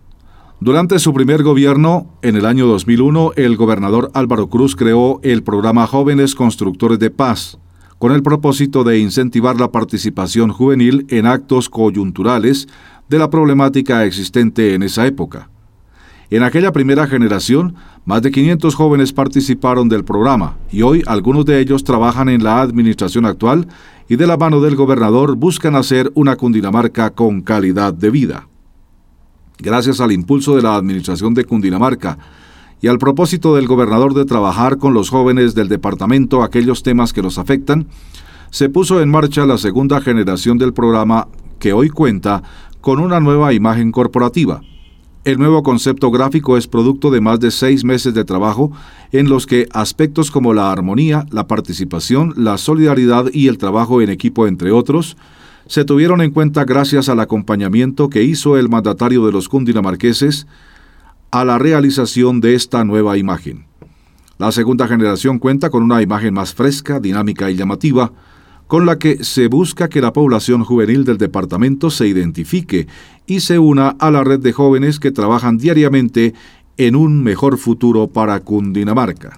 Durante su primer gobierno, en el año dos mil uno, el gobernador Álvaro Cruz creó el programa Jóvenes Constructores de Paz, con el propósito de incentivar la participación juvenil en actos coyunturales de la problemática existente en esa época. En aquella primera generación, más de quinientos jóvenes participaron del programa y hoy algunos de ellos trabajan en la administración actual y de la mano del gobernador buscan hacer una Cundinamarca con calidad de vida. Gracias al impulso de la administración de Cundinamarca y al propósito del gobernador de trabajar con los jóvenes del departamento aquellos temas que los afectan, se puso en marcha la segunda generación del programa, que hoy cuenta con una nueva imagen corporativa. El nuevo concepto gráfico es producto de más de seis meses de trabajo en los que aspectos como la armonía, la participación, la solidaridad y el trabajo en equipo, entre otros, se tuvieron en cuenta gracias al acompañamiento que hizo el mandatario de los cundinamarqueses a la realización de esta nueva imagen. La segunda generación cuenta con una imagen más fresca, dinámica y llamativa, con la que se busca que la población juvenil del departamento se identifique y se una a la red de jóvenes que trabajan diariamente en un mejor futuro para Cundinamarca.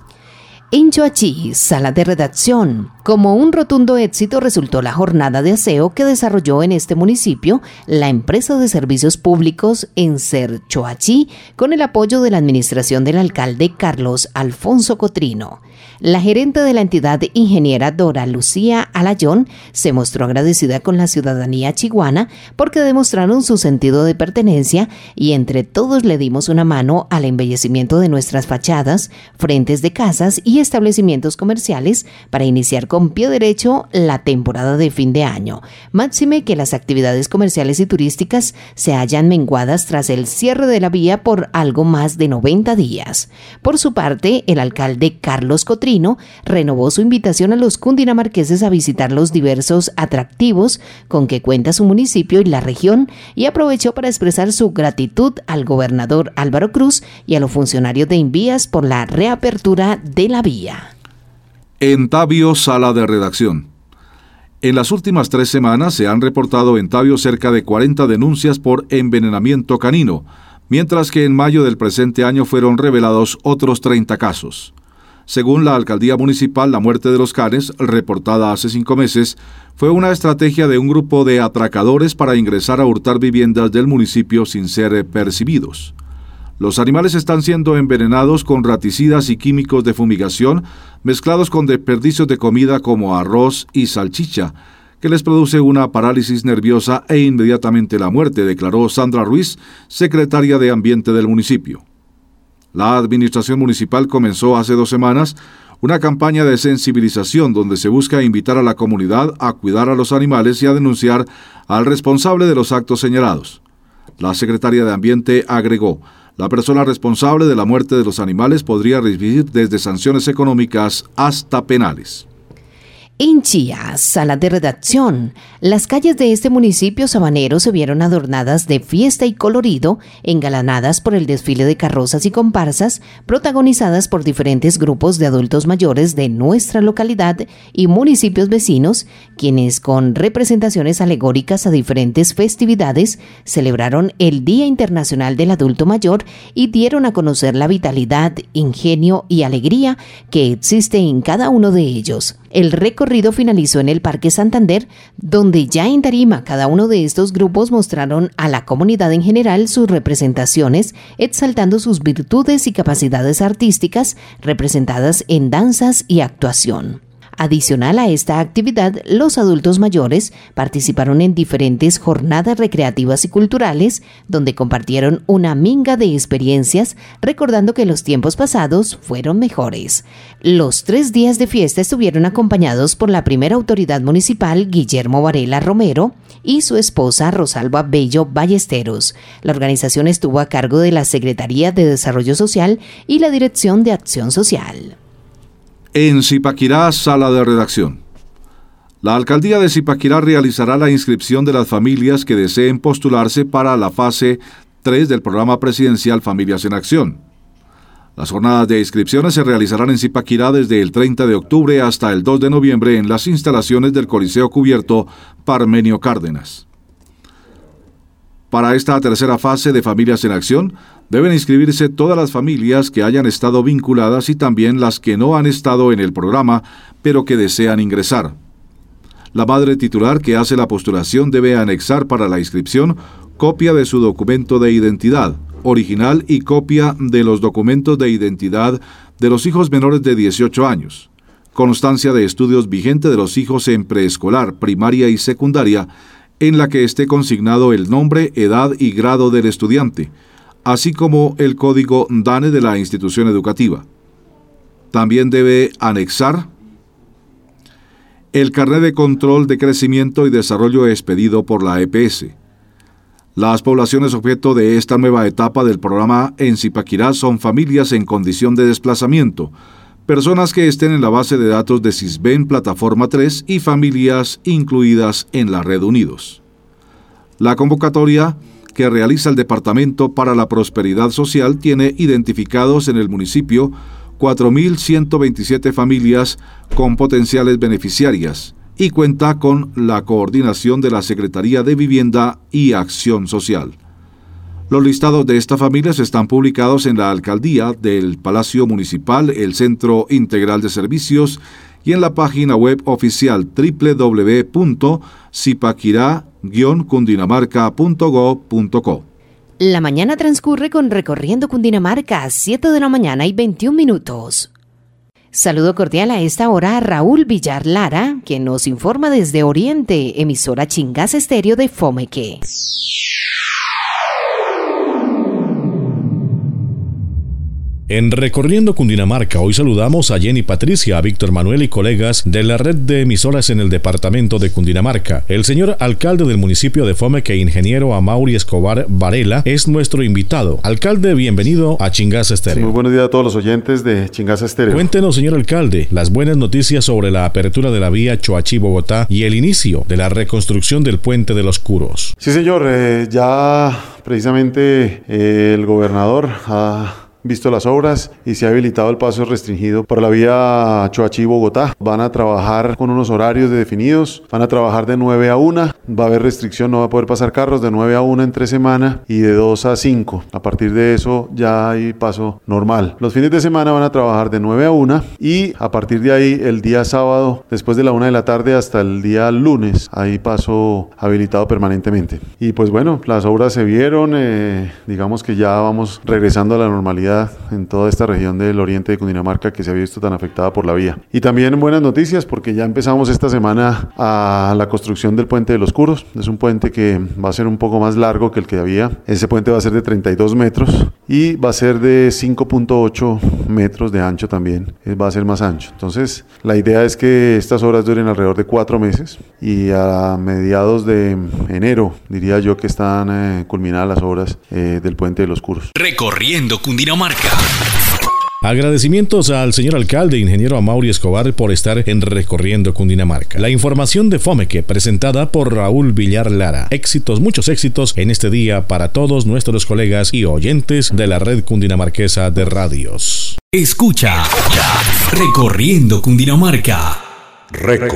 En Choachí, sala de redacción. Como un rotundo éxito resultó la jornada de aseo que desarrolló en este municipio la empresa de servicios públicos Enser Choachí con el apoyo de la administración del alcalde Carlos Alfonso Cotrino. La gerente de la entidad, ingeniera Dora Lucía Alayón, se mostró agradecida con la ciudadanía chiguana porque demostraron su sentido de pertenencia y entre todos le dimos una mano al embellecimiento de nuestras fachadas, frentes de casas y establecimientos comerciales para iniciar con pie derecho la temporada de fin de año. Máxime que las actividades comerciales y turísticas se hallan menguadas tras el cierre de la vía por algo más de noventa días. Por su parte, el alcalde Carlos Cotrino renovó su invitación a los cundinamarqueses a visitar los diversos atractivos con que cuenta su municipio y la región y aprovechó para expresar su gratitud al gobernador Álvaro Cruz y a los funcionarios de Invías por la reapertura de la vía. En Tabio, sala de redacción. En las últimas tres semanas se han reportado en Tabio cerca de cuarenta denuncias por envenenamiento canino, mientras que en mayo del presente año fueron revelados otros treinta casos. Según la alcaldía municipal, la muerte de los canes, reportada hace cinco meses, fue una estrategia de un grupo de atracadores para ingresar a hurtar viviendas del municipio sin ser percibidos. Los animales están siendo envenenados con raticidas y químicos de fumigación mezclados con desperdicios de comida como arroz y salchicha, que les produce una parálisis nerviosa e inmediatamente la muerte, declaró Sandra Ruiz, secretaria de Ambiente del municipio. La administración municipal comenzó hace dos semanas una campaña de sensibilización donde se busca invitar a la comunidad a cuidar a los animales y a denunciar al responsable de los actos señalados. La secretaria de Ambiente agregó: la persona responsable de la muerte de los animales podría recibir desde sanciones económicas hasta penales. En Chía, sala de redacción. Las calles de este municipio sabanero se vieron adornadas de fiesta y colorido, engalanadas por el desfile de carrozas y comparsas, protagonizadas por diferentes grupos de adultos mayores de nuestra localidad y municipios vecinos, quienes con representaciones alegóricas a diferentes festividades celebraron el Día Internacional del Adulto Mayor y dieron a conocer la vitalidad, ingenio y alegría que existe en cada uno de ellos. El recorrido finalizó en el Parque Santander, donde ya en tarima cada uno de estos grupos mostraron a la comunidad en general sus representaciones, exaltando sus virtudes y capacidades artísticas representadas en danzas y actuación. Adicional a esta actividad, los adultos mayores participaron en diferentes jornadas recreativas y culturales, donde compartieron una minga de experiencias, recordando que los tiempos pasados fueron mejores. Los tres días de fiesta estuvieron acompañados por la primera autoridad municipal, Guillermo Varela Romero, y su esposa, Rosalba Bello Ballesteros. La organización estuvo a cargo de la Secretaría de Desarrollo Social y la Dirección de Acción Social. En Zipaquirá, sala de redacción. La alcaldía de Zipaquirá realizará la inscripción de las familias que deseen postularse para la fase tres del programa presidencial Familias en Acción. Las jornadas de inscripciones se realizarán en Zipaquirá desde el treinta de octubre hasta el dos de noviembre en las instalaciones del Coliseo Cubierto Parmenio Cárdenas. Para esta tercera fase de Familias en Acción, deben inscribirse todas las familias que hayan estado vinculadas y también las que no han estado en el programa, pero que desean ingresar. La madre titular que hace la postulación debe anexar para la inscripción copia de su documento de identidad, original y copia de los documentos de identidad de los hijos menores de dieciocho años, constancia de estudios vigente de los hijos en preescolar, primaria y secundaria, en la que esté consignado el nombre, edad y grado del estudiante, así como el código DANE de la institución educativa. También debe anexar el carnet de control de crecimiento y desarrollo expedido por la E P S. Las poblaciones objeto de esta nueva etapa del programa en Zipaquirá son familias en condición de desplazamiento, personas que estén en la base de datos de Sisbén Plataforma tres y familias incluidas en la Red Unidos. La convocatoria que realiza el Departamento para la Prosperidad Social tiene identificados en el municipio cuatro mil ciento veintisiete familias con potenciales beneficiarias y cuenta con la coordinación de la Secretaría de Vivienda y Acción Social. Los listados de estas familias están publicados en la Alcaldía del Palacio Municipal, el Centro Integral de Servicios y en la página web oficial doble u doble u doble u punto zipaquirá guion cundinamarca punto gob punto co. La mañana transcurre con Recorriendo Cundinamarca a siete de la mañana y veintiún minutos. Saludo cordial a esta hora a Raúl Villar Lara, quien nos informa desde Oriente, emisora Chingaza Estéreo de Fomeque. En Recorriendo Cundinamarca, hoy saludamos a Jenny Patricia, a Víctor Manuel y colegas de la red de emisoras en el departamento de Cundinamarca. El señor alcalde del municipio de Fomeque, ingeniero Amaury Escobar Varela, es nuestro invitado. Alcalde, bienvenido a Chingaza Estéreo. Sí, muy buenos días a todos los oyentes de Chingaza Estéreo. Cuéntenos, señor alcalde, las buenas noticias sobre la apertura de la vía Choachí-Bogotá y el inicio de la reconstrucción del Puente de los Curos. Sí, señor, eh, ya precisamente eh, el gobernador ha visto las obras y se ha habilitado el paso restringido por la vía Choachí-Bogotá. Van a trabajar con unos horarios definidos, van a trabajar de nueve a una, va a haber restricción, no va a poder pasar carros de nueve a una entre semana y de dos a cinco. A partir de eso ya hay paso normal. Los fines de semana van a trabajar de nueve a una y a partir de ahí el día sábado, después de la una de la tarde hasta el día lunes, hay paso habilitado permanentemente. Y pues bueno, las obras se vieron, eh, digamos que ya vamos regresando a la normalidad en toda esta región del oriente de Cundinamarca que se había visto tan afectada por la vía. Y también buenas noticias porque ya empezamos esta semana a la construcción del Puente de los Curos. Es un puente que va a ser un poco más largo que el que había. Ese puente va a ser de treinta y dos metros y va a ser de cinco punto ocho metros de ancho también. Va a ser más ancho. Entonces la idea es que estas obras duren alrededor de cuatro meses y a mediados de enero diría yo que están eh, culminadas las obras eh, del Puente de los Curos. Recorriendo Cundinamarca. Agradecimientos al señor alcalde, ingeniero Amaury Escobar, por estar en Recorriendo Cundinamarca. La información de Fomeque, presentada por Raúl Villar Lara. Éxitos, muchos éxitos en este día para todos nuestros colegas y oyentes de la red cundinamarquesa de radios. Escucha, Recorriendo Cundinamarca. Reco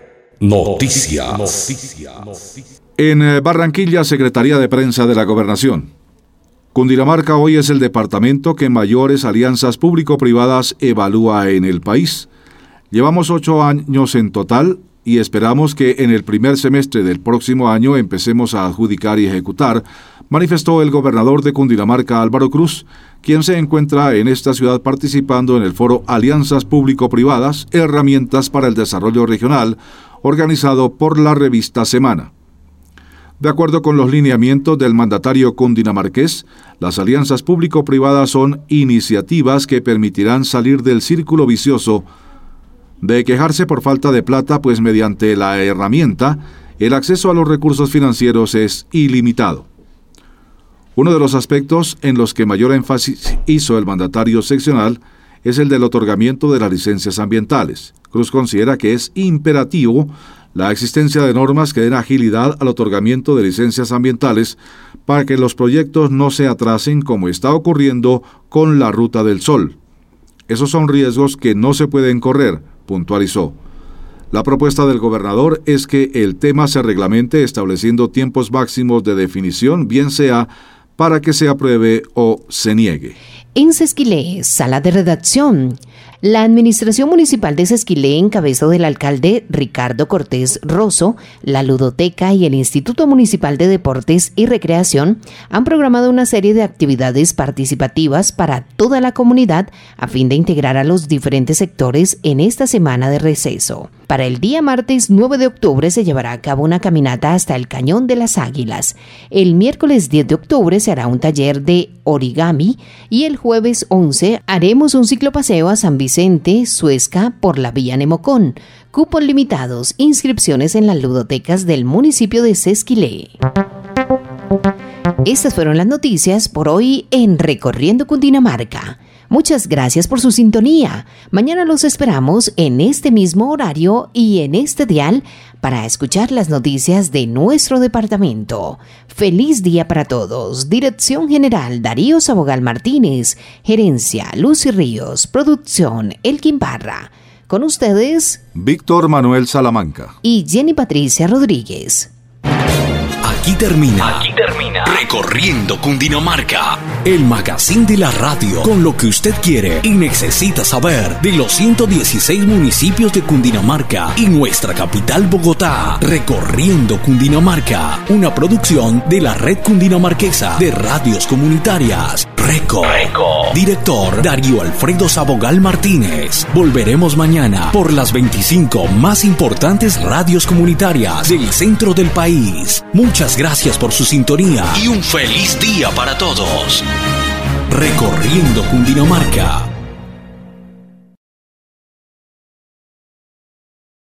Noticias. En Barranquilla, Secretaría de Prensa de la Gobernación. Cundinamarca hoy es el departamento que mayores alianzas público-privadas evalúa en el país. Llevamos ocho años en total y esperamos que en el primer semestre del próximo año empecemos a adjudicar y ejecutar, manifestó el gobernador de Cundinamarca, Álvaro Cruz, quien se encuentra en esta ciudad participando en el foro Alianzas Público-Privadas, Herramientas para el Desarrollo Regional, organizado por la revista Semana. De acuerdo con los lineamientos del mandatario cundinamarqués, las alianzas público-privadas son iniciativas que permitirán salir del círculo vicioso de quejarse por falta de plata, pues mediante la herramienta, el acceso a los recursos financieros es ilimitado. Uno de los aspectos en los que mayor énfasis hizo el mandatario seccional es el del otorgamiento de las licencias ambientales. Cruz considera que es imperativo la existencia de normas que den agilidad al otorgamiento de licencias ambientales para que los proyectos no se atrasen como está ocurriendo con la Ruta del Sol. Esos son riesgos que no se pueden correr, puntualizó. La propuesta del gobernador es que el tema se reglamente estableciendo tiempos máximos de definición, bien sea para que se apruebe o se niegue. En Sesquilé, sala de redacción. La Administración Municipal de Sesquilé, en cabeza del alcalde Ricardo Cortés Rosso, la Ludoteca y el Instituto Municipal de Deportes y Recreación han programado una serie de actividades participativas para toda la comunidad a fin de integrar a los diferentes sectores en esta semana de receso. Para el día martes nueve de octubre se llevará a cabo una caminata hasta el Cañón de las Águilas. El miércoles diez de octubre se hará un taller de origami y el jueves once haremos un ciclopaseo a San Vicente, Suezca, por la vía Nemocón. Cupos limitados, inscripciones en las ludotecas del municipio de Sesquilé. Estas fueron las noticias por hoy en Recorriendo Cundinamarca. Muchas gracias por su sintonía. Mañana los esperamos en este mismo horario y en este dial para escuchar las noticias de nuestro departamento. Feliz día para todos. Dirección General Darío Sabogal Martínez. Gerencia Lucy Ríos. Producción Elkin Barra. Con ustedes, Víctor Manuel Salamanca y Jenny Patricia Rodríguez. Aquí termina, Aquí termina Recorriendo Cundinamarca, el magazine de la radio con lo que usted quiere y necesita saber de los ciento dieciséis municipios de Cundinamarca y nuestra capital Bogotá. Recorriendo Cundinamarca, una producción de la Red Cundinamarquesa de Radios Comunitarias. Reco. Reco. Director Darío Alfredo Sabogal Martínez. Volveremos mañana por las veinticinco más importantes radios comunitarias del centro del país. Muchas gracias por su sintonía y un feliz día para todos. Recorriendo Cundinamarca.